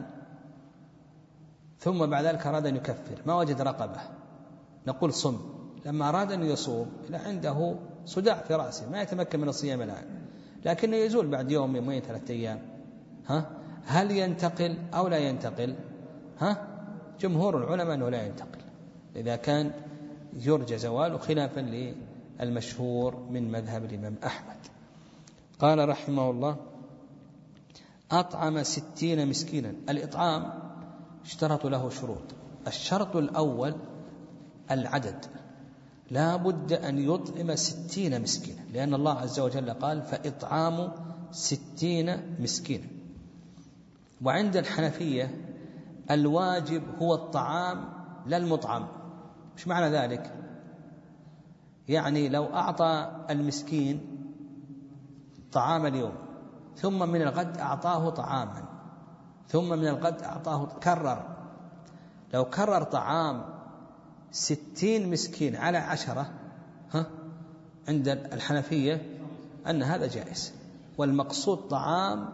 ثم بعد ذلك أراد أن يكفر، ما وجد رقبة، نقول صم. لما أراد أن يصوم عنده صداع في رأسه ما يتمكن من الصيام الآن، لكنه يزول بعد يوم يومين ثلاثة أيام. ها؟ هل ينتقل أو لا ينتقل؟ ها؟ جمهور العلماء أنه لا ينتقل إذا كان يرجى زواله خلافا للمشهور من مذهب الإمام أحمد. قال رحمه الله: أطعم ستين مسكينا. الإطعام اشترط له شروط. الشرط الأول العدد، لا بد أن يطعم ستين مسكينا، لأن الله عز وجل قال: فإطعام ستين مسكينا. وعند الحنفية الواجب هو الطعام لا المطعم. مش معنى ذلك؟ يعني لو أعطى المسكين طعام اليوم ثم من الغد أعطاه طعاما ثم من الغد أعطاه، كرر، لو كرر طعام ستين مسكين على عشرة، ها عند الحنفية أن هذا جائز، والمقصود طعام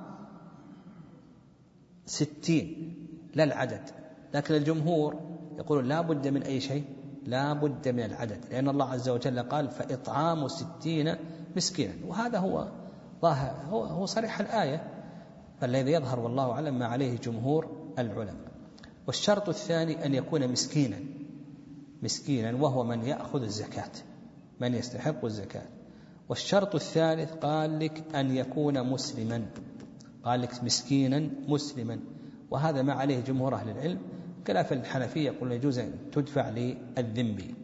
ستين لا العدد. لكن الجمهور يقول لا بد من أي شيء، لا بد من العدد، لأن الله عز وجل قال: فإطعام ستين مسكينا، وهذا هو ظاهر، هو, هو صريح الآية، فالذي يظهر والله أعلم ما عليه جمهور العلماء. والشرط الثاني أن يكون مسكينا، مسكينا وهو من يأخذ الزكاة، من يستحق الزكاة. والشرط الثالث قال لك أن يكون مسلما، قال لك مسكينا مسلما، وهذا ما عليه جمهور أهل العلم، خلاف الحنفية يقول يجوز أن تدفع للذمي.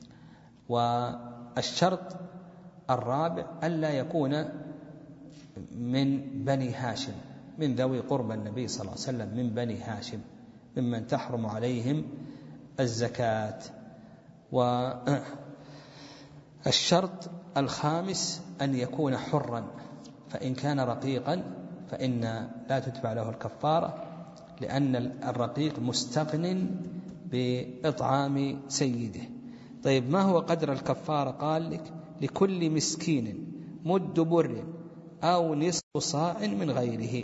والشرط الرابع ألا يكون من بني هاشم، من ذوي قرب النبي صلى الله عليه وسلم، من بني هاشم ممن تحرم عليهم الزكاة. والشرط الخامس أن يكون حرا، فإن كان رقيقا فإن لا تتبع له الكفارة، لأن الرقيق مستغن بإطعام سيده. طيب، ما هو قدر الكفارة؟ قال لك: لكل مسكين مد بر أو نصف صاع من غيره.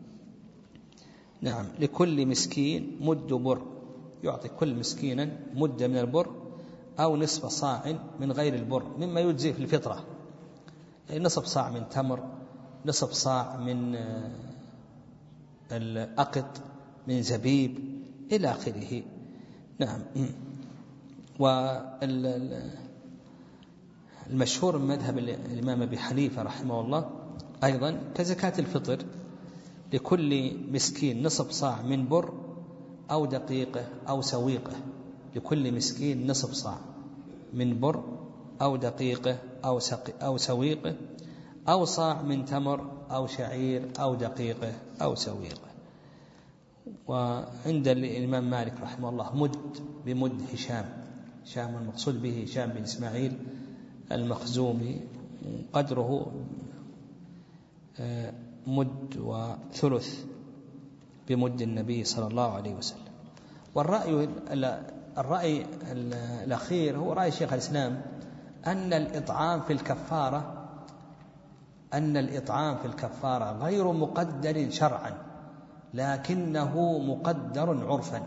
نعم، لكل مسكين مد بر، يعطي كل مسكينا مد من البر أو نصف صاع من غير البر، مما يجزي في الفطرة، يعني نصف صاع من تمر، نصف صاع من الأقط، من زبيب، إلى آخره. نعم. والمشهور من مذهب الإمام أبي حنيفة رحمه الله أيضا كزكاة الفطر: لكل مسكين نصف صاع من بر أو دقيقه أو سويقه، لكل مسكين نصف صاع من بر أو دقيقه أو أو سويقه، أو صاع من تمر أو شعير أو دقيقه أو سويقه. وعند الإمام مالك رحمه الله مد بمد هشام، هشام المقصود به هشام بن إسماعيل المخزومي، قدره مد وثلث بمد النبي صلى الله عليه وسلم. والرأي الرأي الأخير هو رأي شيخ الإسلام، أن الإطعام في الكفارة أن الإطعام في الكفارة غير مقدر شرعا، لكنه مقدر عرفا.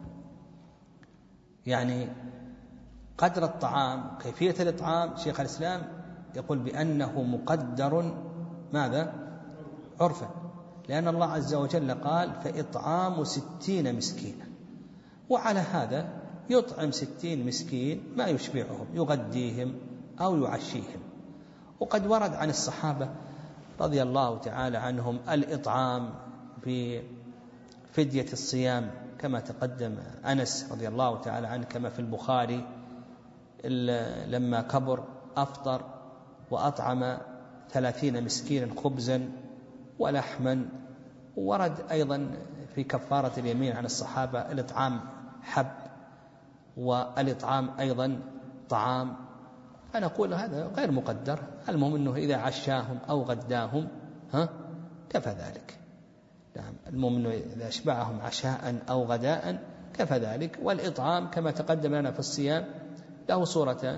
يعني قدر الطعام، كيفية الإطعام، شيخ الإسلام يقول بأنه مقدر ماذا؟ عرفا، لأن الله عز وجل قال: فإطعام ستين مسكينا، وعلى هذا يطعم ستين مسكين ما يشبعهم، يغديهم أو يعشيهم. وقد ورد عن الصحابة رضي الله تعالى عنهم الإطعام بفدية الصيام، كما تقدم أنس رضي الله تعالى عنه كما في البخاري، لما كبر أفطر وأطعم ثلاثين مسكينا خبزا ولحما. ورد أيضا في كفارة اليمين عن الصحابة الإطعام حب، والإطعام أيضا طعام. أنا أقول هذا غير مقدر، المهم أنه إذا عشاهم أو غداهم ها كفى ذلك. نعم، المهم أنه إذا أشبعهم عشاء أو غداء كفى ذلك. والإطعام كما تقدم لنا في الصيام له صورتان: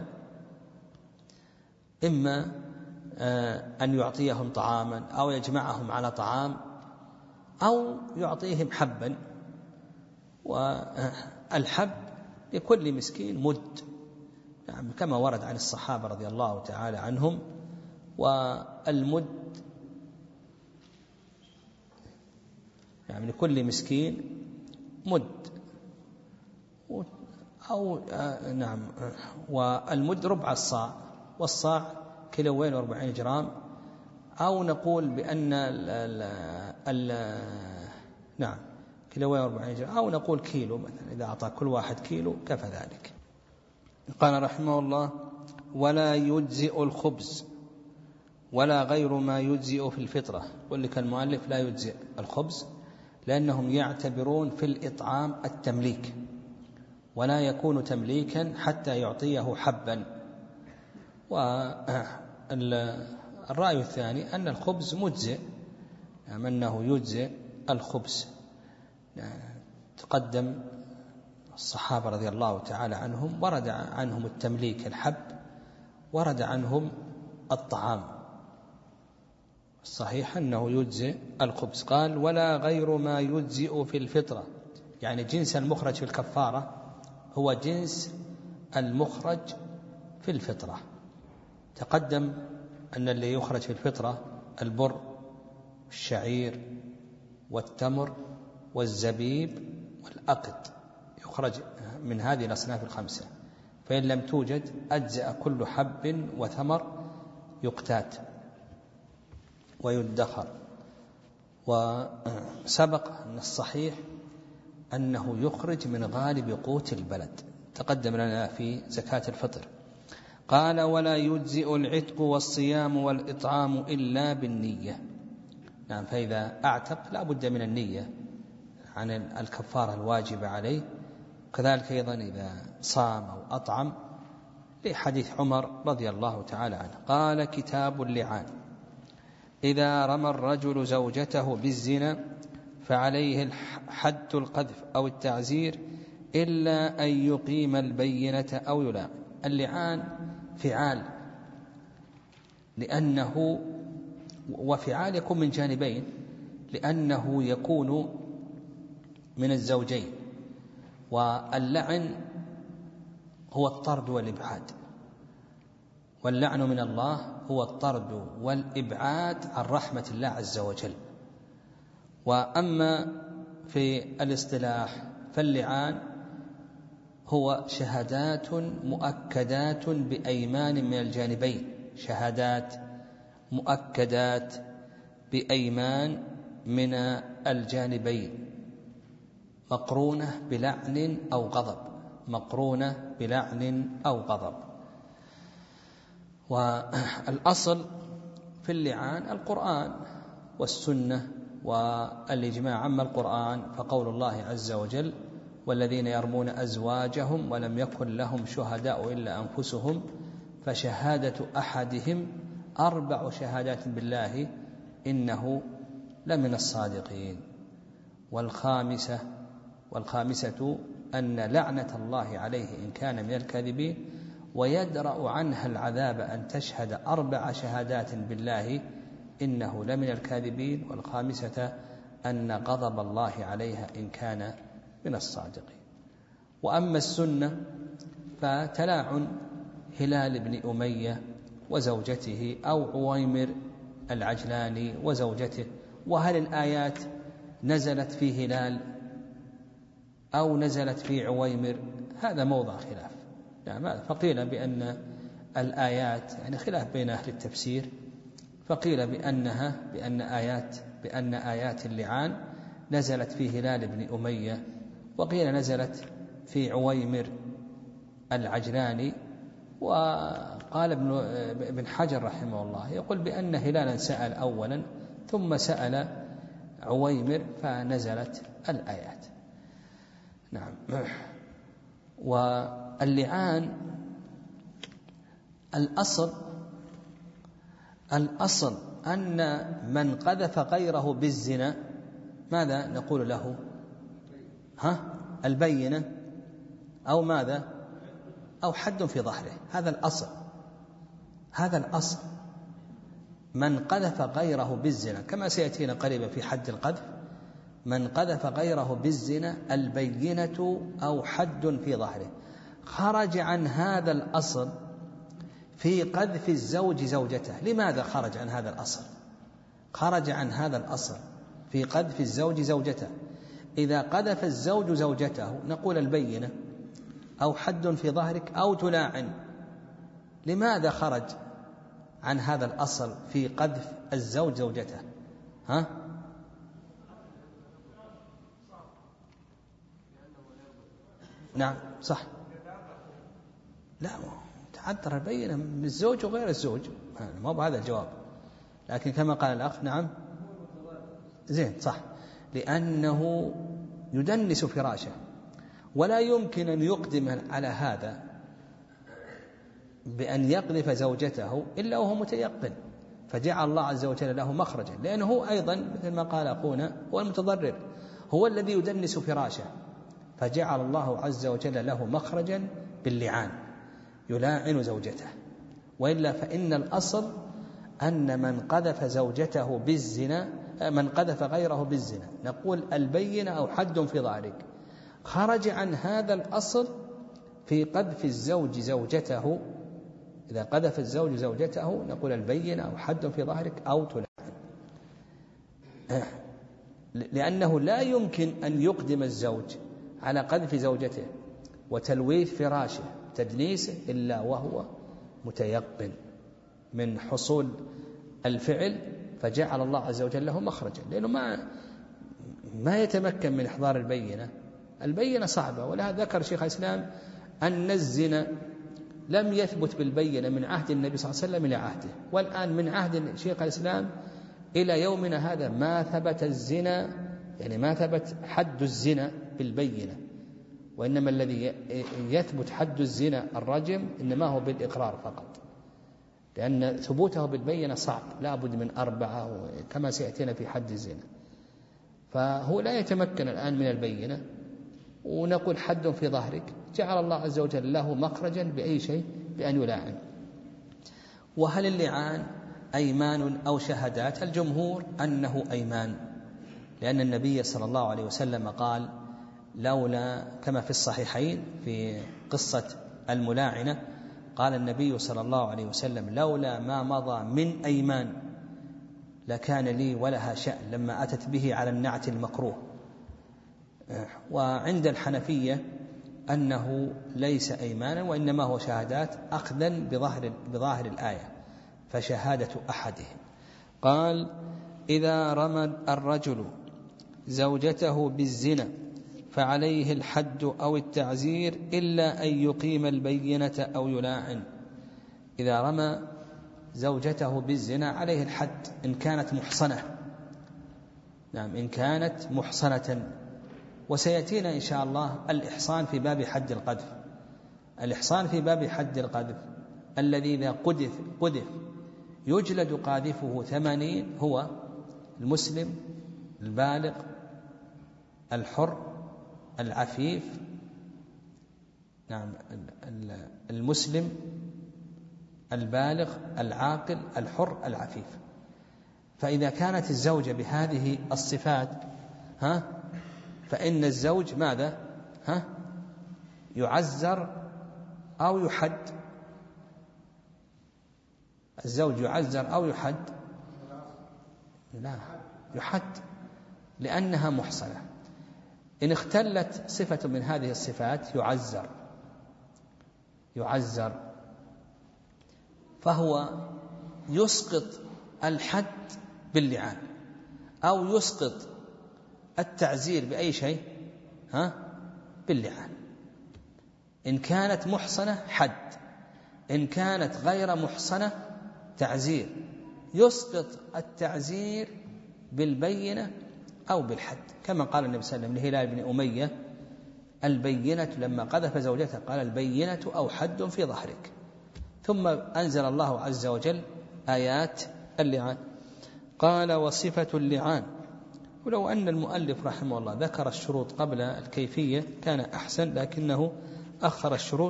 إما أن يعطيهم طعاما أو يجمعهم على طعام، أو يعطيهم حبا. والحب لكل مسكين مد، نعم، كما ورد عن الصحابة رضي الله تعالى عنهم. والمد يعني لكل مسكين مد أو آه نعم. والمد ربع الصاع، والصاع كيلوين وأربعين جرام. أو نقول بأن ال ال ال نعم كيلوين وأربعين جرام، أو نقول كيلو مثلا، إذا أعطى كل واحد كيلو كفى ذلك. قال رحمه الله: ولا يجزئ الخبز ولا غير ما يجزئ في الفطرة. يقول لك المؤلف لا يجزئ الخبز لأنهم يعتبرون في الإطعام التمليك، ولا يكون تمليكا حتى يعطيه حبا. والرأي الثاني أن الخبز مجزئ، يعني أنه يجزئ الخبز. تقدم الصحابة رضي الله تعالى عنهم ورد عنهم التمليك الحب، ورد عنهم الطعام، الصحيح أنه يجزئ الخبز. قال: ولا غير ما يجزئ في الفطرة، يعني جنس المخرج في الكفارة هو جنس المخرج في الفطرة. تقدم أن اللي يخرج في الفطرة البر والشعير والتمر والزبيب والأقط، يخرج من هذه الأصناف الخمسة. فإن لم توجد أجزأ كل حب وثمر يقتات ويدخر. وسبق أن الصحيح أنه يخرج من غالب قوت البلد، تقدم لنا في زكاة الفطر. قال: ولا يجزئ العتق والصيام والإطعام إلا بالنية. نعم، فإذا أعتق لا بد من النية عن الكفارة الواجبة عليه، كذلك أيضا إذا صام أو أطعم، لحديث عمر رضي الله تعالى عنه. قال: كتاب اللعان: إذا رمى الرجل زوجته بالزنا فعليه حد القذف أو التعزير إلا أن يقيم البينة أو يلاعن. اللعان فعال، لأنه وفعال يكون من جانبين، لأنه يكون من الزوجين، واللعن هو الطرد والإبعاد، واللعن من الله هو الطرد والإبعاد عن رحمة الله عز وجل. وأما في الاصطلاح فاللعان هو شهادات مؤكدات بأيمان من الجانبين، شهادات مؤكدات بأيمان من الجانبين، مقرونة بلعن أو غضب، مقرونة بلعن أو غضب. والأصل في اللعان القرآن والسنة والإجماع. أما القرآن فقول الله عز وجل: والذين يرمون أزواجهم ولم يكن لهم شهداء إلا أنفسهم فشهادة أحدهم أربع شهادات بالله إنه لمن الصادقين. والخامسة والخامسة أن لعنة الله عليه إن كان من الكاذبين، ويدرأ عنها العذاب أن تشهد أربع شهادات بالله إنه لمن الكاذبين. والخامسة أن غضب الله عليها إن كان من الصادقين. وأما السنة فتلاعن هلال بن أمية وزوجته أو عويمر العجلاني وزوجته. وهل الآيات نزلت في هلال أو نزلت في عويمر؟ هذا موضع خلاف. يعني فقيل بأن الآيات، يعني خلاف بين أهل التفسير، فقيل بأنها بأن آيات بأن آيات اللعان نزلت في هلال بن أمية، وقيل نزلت في عويمر العجلاني. وقال ابن حجر رحمه الله يقول بأن هلالا سأل أولا ثم سأل عويمر فنزلت الآيات. نعم. واللعان الأصل الأصل أن من قذف غيره بالزنا ماذا نقول له؟ ها البينة أو ماذا؟ أو حد في ظهره. هذا الأصل، هذا الأصل. من قذف غيره بالزنا كما سيأتينا قريبا في حد القذف، من قذف غيره بالزنا البينة أو حد في ظهره. خرج عن هذا الأصل في قذف الزوج زوجته. لماذا خرج عن هذا الأصل؟ خرج عن هذا الأصل في قذف الزوج زوجته. إذا قذف الزوج زوجته نقول البينة، أو حد في ظهرك أو تلاعن. لماذا خرج عن هذا الأصل في قذف الزوج زوجته؟ ها؟ نعم صح. لا تعذر البينة من الزوج وغير الزوج، ما هو هذا الجواب، لكن كما قال الأخ نعم زين صح، لأنه يدنس فراشه، ولا يمكن أن يقدم على هذا بأن يقذف زوجته إلا وهو متيقن، فجعل الله عز وجل له مخرجا، لأنه أيضا مثل ما قال أخونا هو المتضرر، هو الذي يدنس فراشه، فجعل الله عز وجل له مخرجا باللعان يلاعن زوجته. وإلا فإن الأصل أن من قذف زوجته بالزنا، من قذف غيره بالزنا، نقول البينة أو حد في ظهرك. خرج عن هذا الأصل في قذف الزوج زوجته، إذا قذف الزوج زوجته نقول البينة أو حد في ظهرك أو تلعن، لأنه لا يمكن أن يقدم الزوج على قذف زوجته وتلويث فراشه تدنيسه إلا وهو متيقن من حصول الفعل، فجعل الله عز وجل له مخرجا، لأنه ما ما يتمكن من إحضار البينة، البينة صعبة. ولهذا ذكر شيخ الإسلام أن الزنا لم يثبت بالبينة من عهد النبي صلى الله عليه وسلم إلى عهده، والآن من عهد شيخ الإسلام إلى يومنا هذا ما ثبت الزنا، يعني ما ثبت حد الزنا بالبينة، وإنما الذي يثبت حد الزنا الرجم إنما هو بالإقرار فقط، لأن ثبوته بالبينة صعب، لا بد من أربعة كما سيأتينا في حد الزنا، فهو لا يتمكن الآن من البينة، ونقول حد في ظهرك، جعل الله عز وجل له مخرجا بأي شيء بأن يلاعن. وهل اللعان أيمان أو شهادات؟ الجمهور أنه أيمان، لأن النبي صلى الله عليه وسلم قال لولا، كما في الصحيحين في قصة الملاعنة، قال النبي صلى الله عليه وسلم لولا ما مضى من أيمان لكان لي ولها شأن لما أتت به على النعت المكروه. وعند الحنفية أنه ليس أيمانا وإنما هو شهادات أخذا بظاهر, بظاهر الآية، فشهادة أحدهم. قال إذا رمى الرجل زوجته بالزنا فعليه الحد أو التعزير إلا أن يقيم البينة أو يلاعن. إذا رمى زوجته بالزنا عليه الحد إن كانت محصنة، نعم إن كانت محصنة. وسيأتينا إن شاء الله الإحصان في باب حد القذف. الإحصان في باب حد القذف الذي إذا قذف قذف يجلد قاذفه ثمانين هو المسلم البالغ الحر العفيف، نعم المسلم البالغ العاقل الحر العفيف. فإذا كانت الزوجة بهذه الصفات ها فإن الزوج ماذا ها يعزر أو يحد؟ الزوج يعزر أو يحد؟ لا يحد، لأنها محصنة. إن اختلت صفة من هذه الصفات يعزر يعزر فهو يسقط الحد باللعان أو يسقط التعزير بأي شيء ها باللعان. إن كانت محصنة حد، إن كانت غير محصنة تعزير، يسقط التعزير بالبينة أو بالحد، كما قال النبي صلى الله عليه وسلم لهلال بن أمية البينة لما قذف زوجته قال البينة أو حد في ظهرك. ثم أنزل الله عز وجل آيات اللعان. قال وصفة اللعان، ولو أن المؤلف رحمه الله ذكر الشروط قبل الكيفية كان أحسن، لكنه أخر الشروط.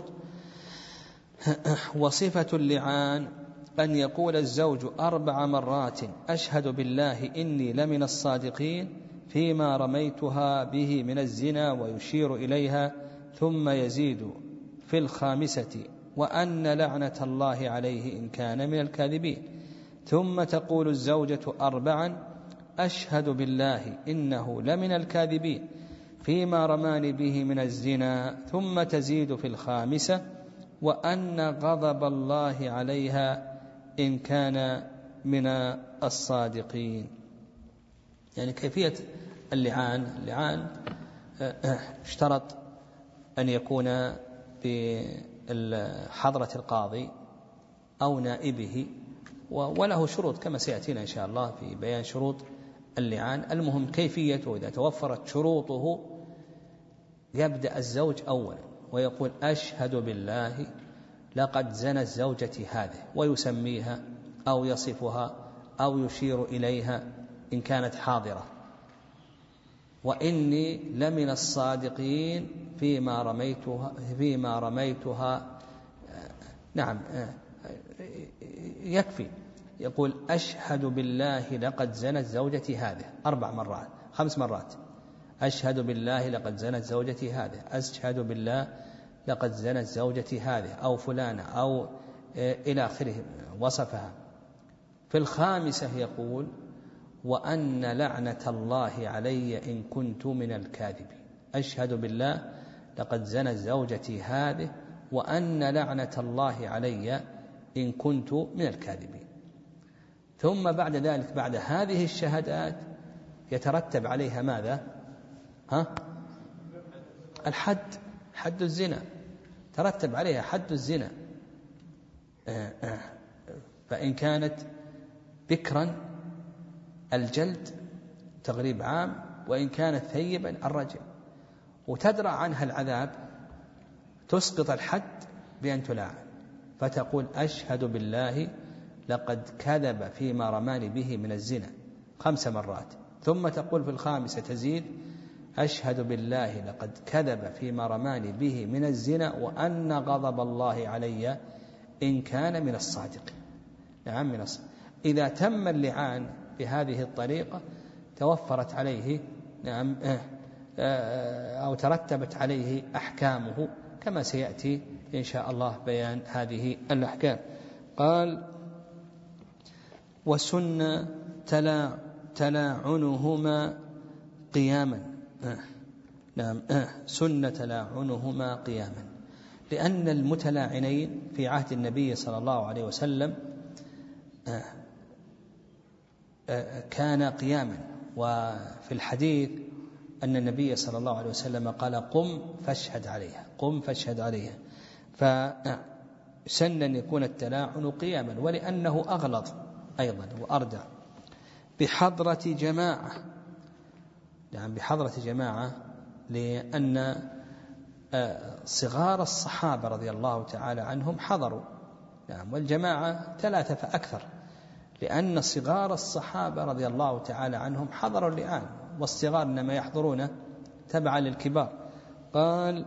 وصفة اللعان أن يقول الزوج أربع مرات أشهد بالله إني لمن الصادقين فيما رميتها به من الزنا ويشير إليها، ثم يزيد في الخامسة وأن لعنة الله عليه إن كان من الكاذبين. ثم تقول الزوجة أربعا أشهد بالله إنه لمن الكاذبين فيما رماني به من الزنا، ثم تزيد في الخامسة: وأن غضب الله عليها إن كان من الصادقين. يعني كيفية اللعان، اللعان اشترط أن يكون بحضرة القاضي أو نائبه، وله شروط كما سيأتينا إن شاء الله في بيان شروط اللعان. المهم كيفيته، إذا توفرت شروطه يبدأ الزوج أولا ويقول: أشهد بالله لقد زنت زوجتي هذه، ويسميها أو يصفها أو يشير إليها إن كانت حاضرة، وإني لمن الصادقين فيما رميتها فيما رميتها نعم يكفي. يقول: أشهد بالله لقد زنت زوجتي هذه أربع مرات خمس مرات، أشهد بالله لقد زنت زوجتي هذه، أشهد بالله لقد زنت زوجتي هذه أو فلانة أو إلى آخره وصفها. في الخامسة يقول: وأن لعنة الله علي إن كنت من الكاذبين. أشهد بالله لقد زنت زوجتي هذه وأن لعنة الله علي إن كنت من الكاذبين. ثم بعد ذلك، بعد هذه الشهادات، يترتب عليها ماذا؟ ها؟ الحد، حد الزنا، ترتب عليها حد الزنا. فإن كانت بكرا الجلد تغريب عام، وإن كانت ثيبا الرجم، وتدرع عنها العذاب، تسقط الحد بأن تلاعن، فتقول: أشهد بالله لقد كذب فيما رماني به من الزنا خمس مرات. ثم تقول في الخامسة تزيد: أشهد بالله لقد كذب فيما رماني به من الزنا وأن غضب الله علي إن كان من الصادقين. نعم من الصادقين. إذا تم اللعان بهذه الطريقة توفرت عليه نعم أو ترتبت عليه أحكامه كما سيأتي إن شاء الله بيان هذه الأحكام. قال: وسن تلا تلاعنهما قياما. نعم سن تلاعنهما قياما، لأن المتلاعنين في عهد النبي صلى الله عليه وسلم كان قياما. وفي الحديث أن النبي صلى الله عليه وسلم قال: قم فاشهد عليها، قم فاشهد عليها. فسن أن يكون التلاعن قياما، ولأنه أغلظ أيضا وأردع. بحضرة جماعة، يعني بحضرة جماعة، لأن صغار الصحابة رضي الله تعالى عنهم حضروا، يعني والجماعة ثلاثة فأكثر، لأن صغار الصحابة رضي الله تعالى عنهم حضروا اللعان، والصغار إنما يحضرون تبعا للكبار. قال: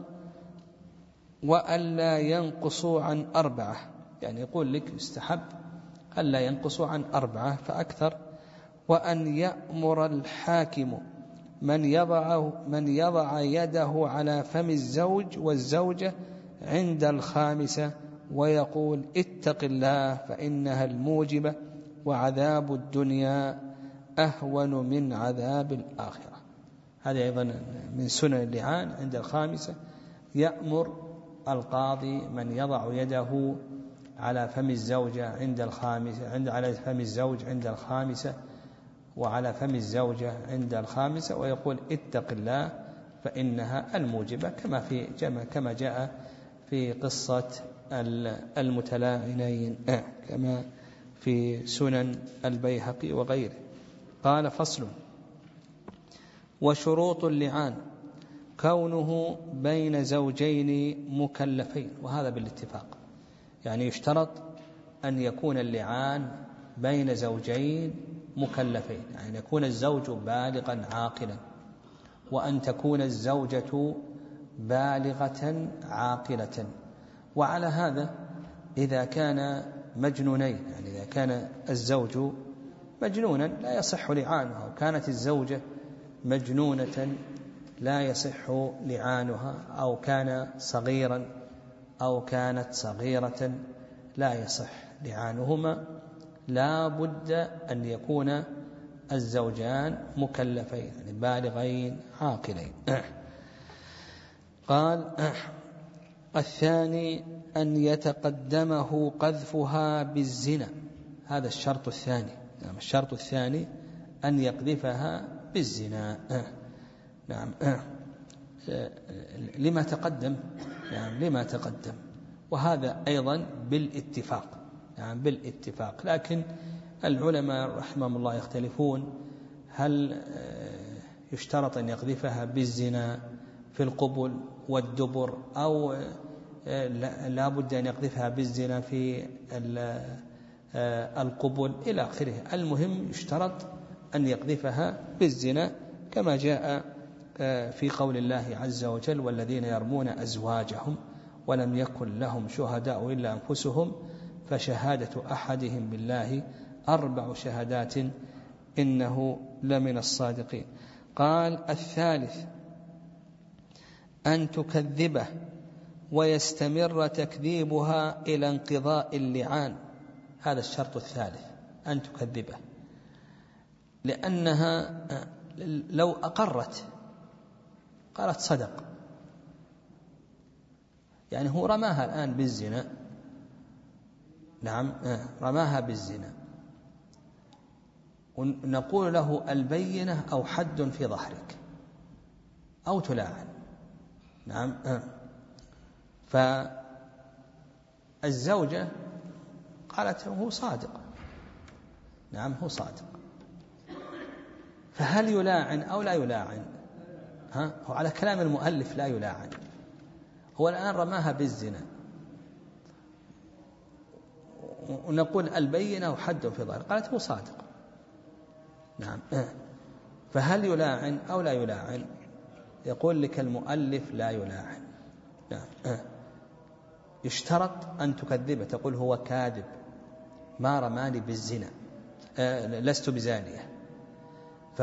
وألا ينقصوا عن أربعة، يعني يقول لك يستحب ألا ينقصوا عن أربعة فأكثر. وأن يأمر الحاكم من يضع من يضع يده على فم الزوج والزوجة عند الخامسة ويقول: اتق الله فإنها الموجبة، وعذاب الدنيا أهون من عذاب الآخرة. هذا أيضا من سنن اللعان عند الخامسة. يأمر القاضي من يضع يده على فم الزوجة عند الخامسة عند على فم الزوج عند الخامسة وعلى فم الزوجة عند الخامسة ويقول: اتق الله فإنها الموجبة، كما في جمع كما جاء في قصة المتلاعنين كما في سنن البيهقي وغيره. قال: فصل: وشروط اللعان كونه بين زوجين مكلفين. وهذا بالاتفاق، يعني يشترط أن يكون اللعان بين زوجين مكلفين، يعني يكون الزوج بالغا عاقلا، وأن تكون الزوجة بالغة عاقلة. وعلى هذا إذا كان مجنونين، يعني إذا كان الزوج مجنونا لا يصح لعانها، وكانت الزوجة مجنونة لا يصح لعانها، أو كان صغيرا أو كانت صغيرة لا يصح لعانهما. لا بد أن يكون الزوجان مكلفين، يعني بالغين عاقلين. قال الثاني أن يتقدمه قذفها بالزنا، هذا الشرط الثاني. نعم الشرط الثاني أن يقذفها بالزنا. نعم لما تقدم، نعم لما تقدم، وهذا أيضا بالاتفاق، نعم بالاتفاق. لكن العلماء رحمهم الله يختلفون، هل يشترط أن يقذفها بالزنا في القبل والدبر، أو لا بد أن يقذفها بالزنا في القبل إلى آخره. المهم يشترط أن يقذفها بالزنا كما جاء في قول الله عز وجل: والذين يرمون أزواجهم ولم يكن لهم شهداء إلا أنفسهم فشهادة أحدهم بالله أربع شهادات إنه لمن الصادقين. قال الثالث أن تكذبه ويستمر تكذيبها إلى انقضاء اللعان، هذا الشرط الثالث، أن تكذبه، لأنها لو أقرت قالت صدق، يعني هو رماها الآن بالزنا، نعم رماها بالزنا، ونقول له البينة أو حد في ظهرك أو تلاعن. نعم فالزوجة قالت هو صادق، نعم هو صادق، فهل يلاعن أو لا يلاعن؟ ها؟ هو على كلام المؤلف لا يلاعن، هو الآن رماها بالزنا، ونقول البينة وحد في ظهر، قالت هو صادق، نعم فهل يلاعن أو لا يلاعن؟ يقول لك المؤلف لا يلاعن، نعم يشترط أن تكذبه، تقول هو كاذب ما رماني بالزنا، لست بزانية. ف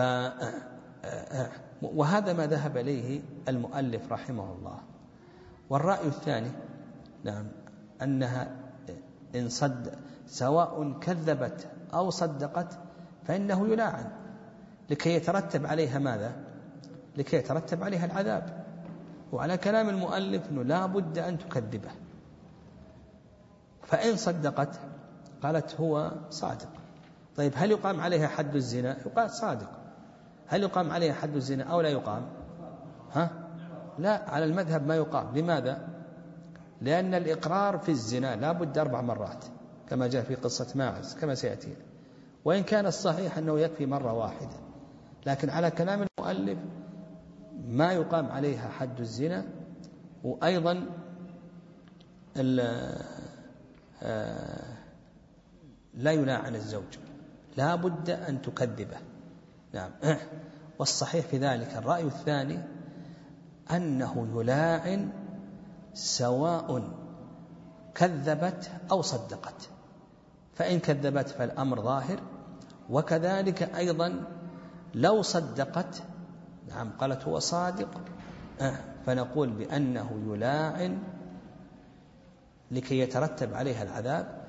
وهذا ما ذهب إليه المؤلف رحمه الله. والرأي الثاني نعم أنها إن صد سواء كذبت أو صدقت فإنه يلاعن، لكي يترتب عليها ماذا؟ لكي يترتب عليها العذاب. وعلى كلام المؤلف أنه لا بد أن تكذبه، فإن صدقت قالت هو صادق. طيب هل يقام عليها حد الزنا؟ يقال صادق. هل يقام عليها حد الزنا أو لا يقام؟ ها؟ لا، على المذهب ما يقام. لماذا؟ لأن الإقرار في الزنا لا بد أربع مرات كما جاء في قصة ماعز كما سيأتي، وإن كان الصحيح أنه يكفي مرة واحدة، لكن على كلام المؤلف ما يقام عليها حد الزنا. وأيضا لا يلاعن الزوج، لا بد أن تكذبه، نعم. والصحيح في ذلك الرأي الثاني أنه يلاعن سواء كذبت أو صدقت، فإن كذبت فالأمر ظاهر، وكذلك أيضا لو صدقت نعم قالت هو صادق فنقول بأنه يلاعن لكي يترتب عليها العذاب.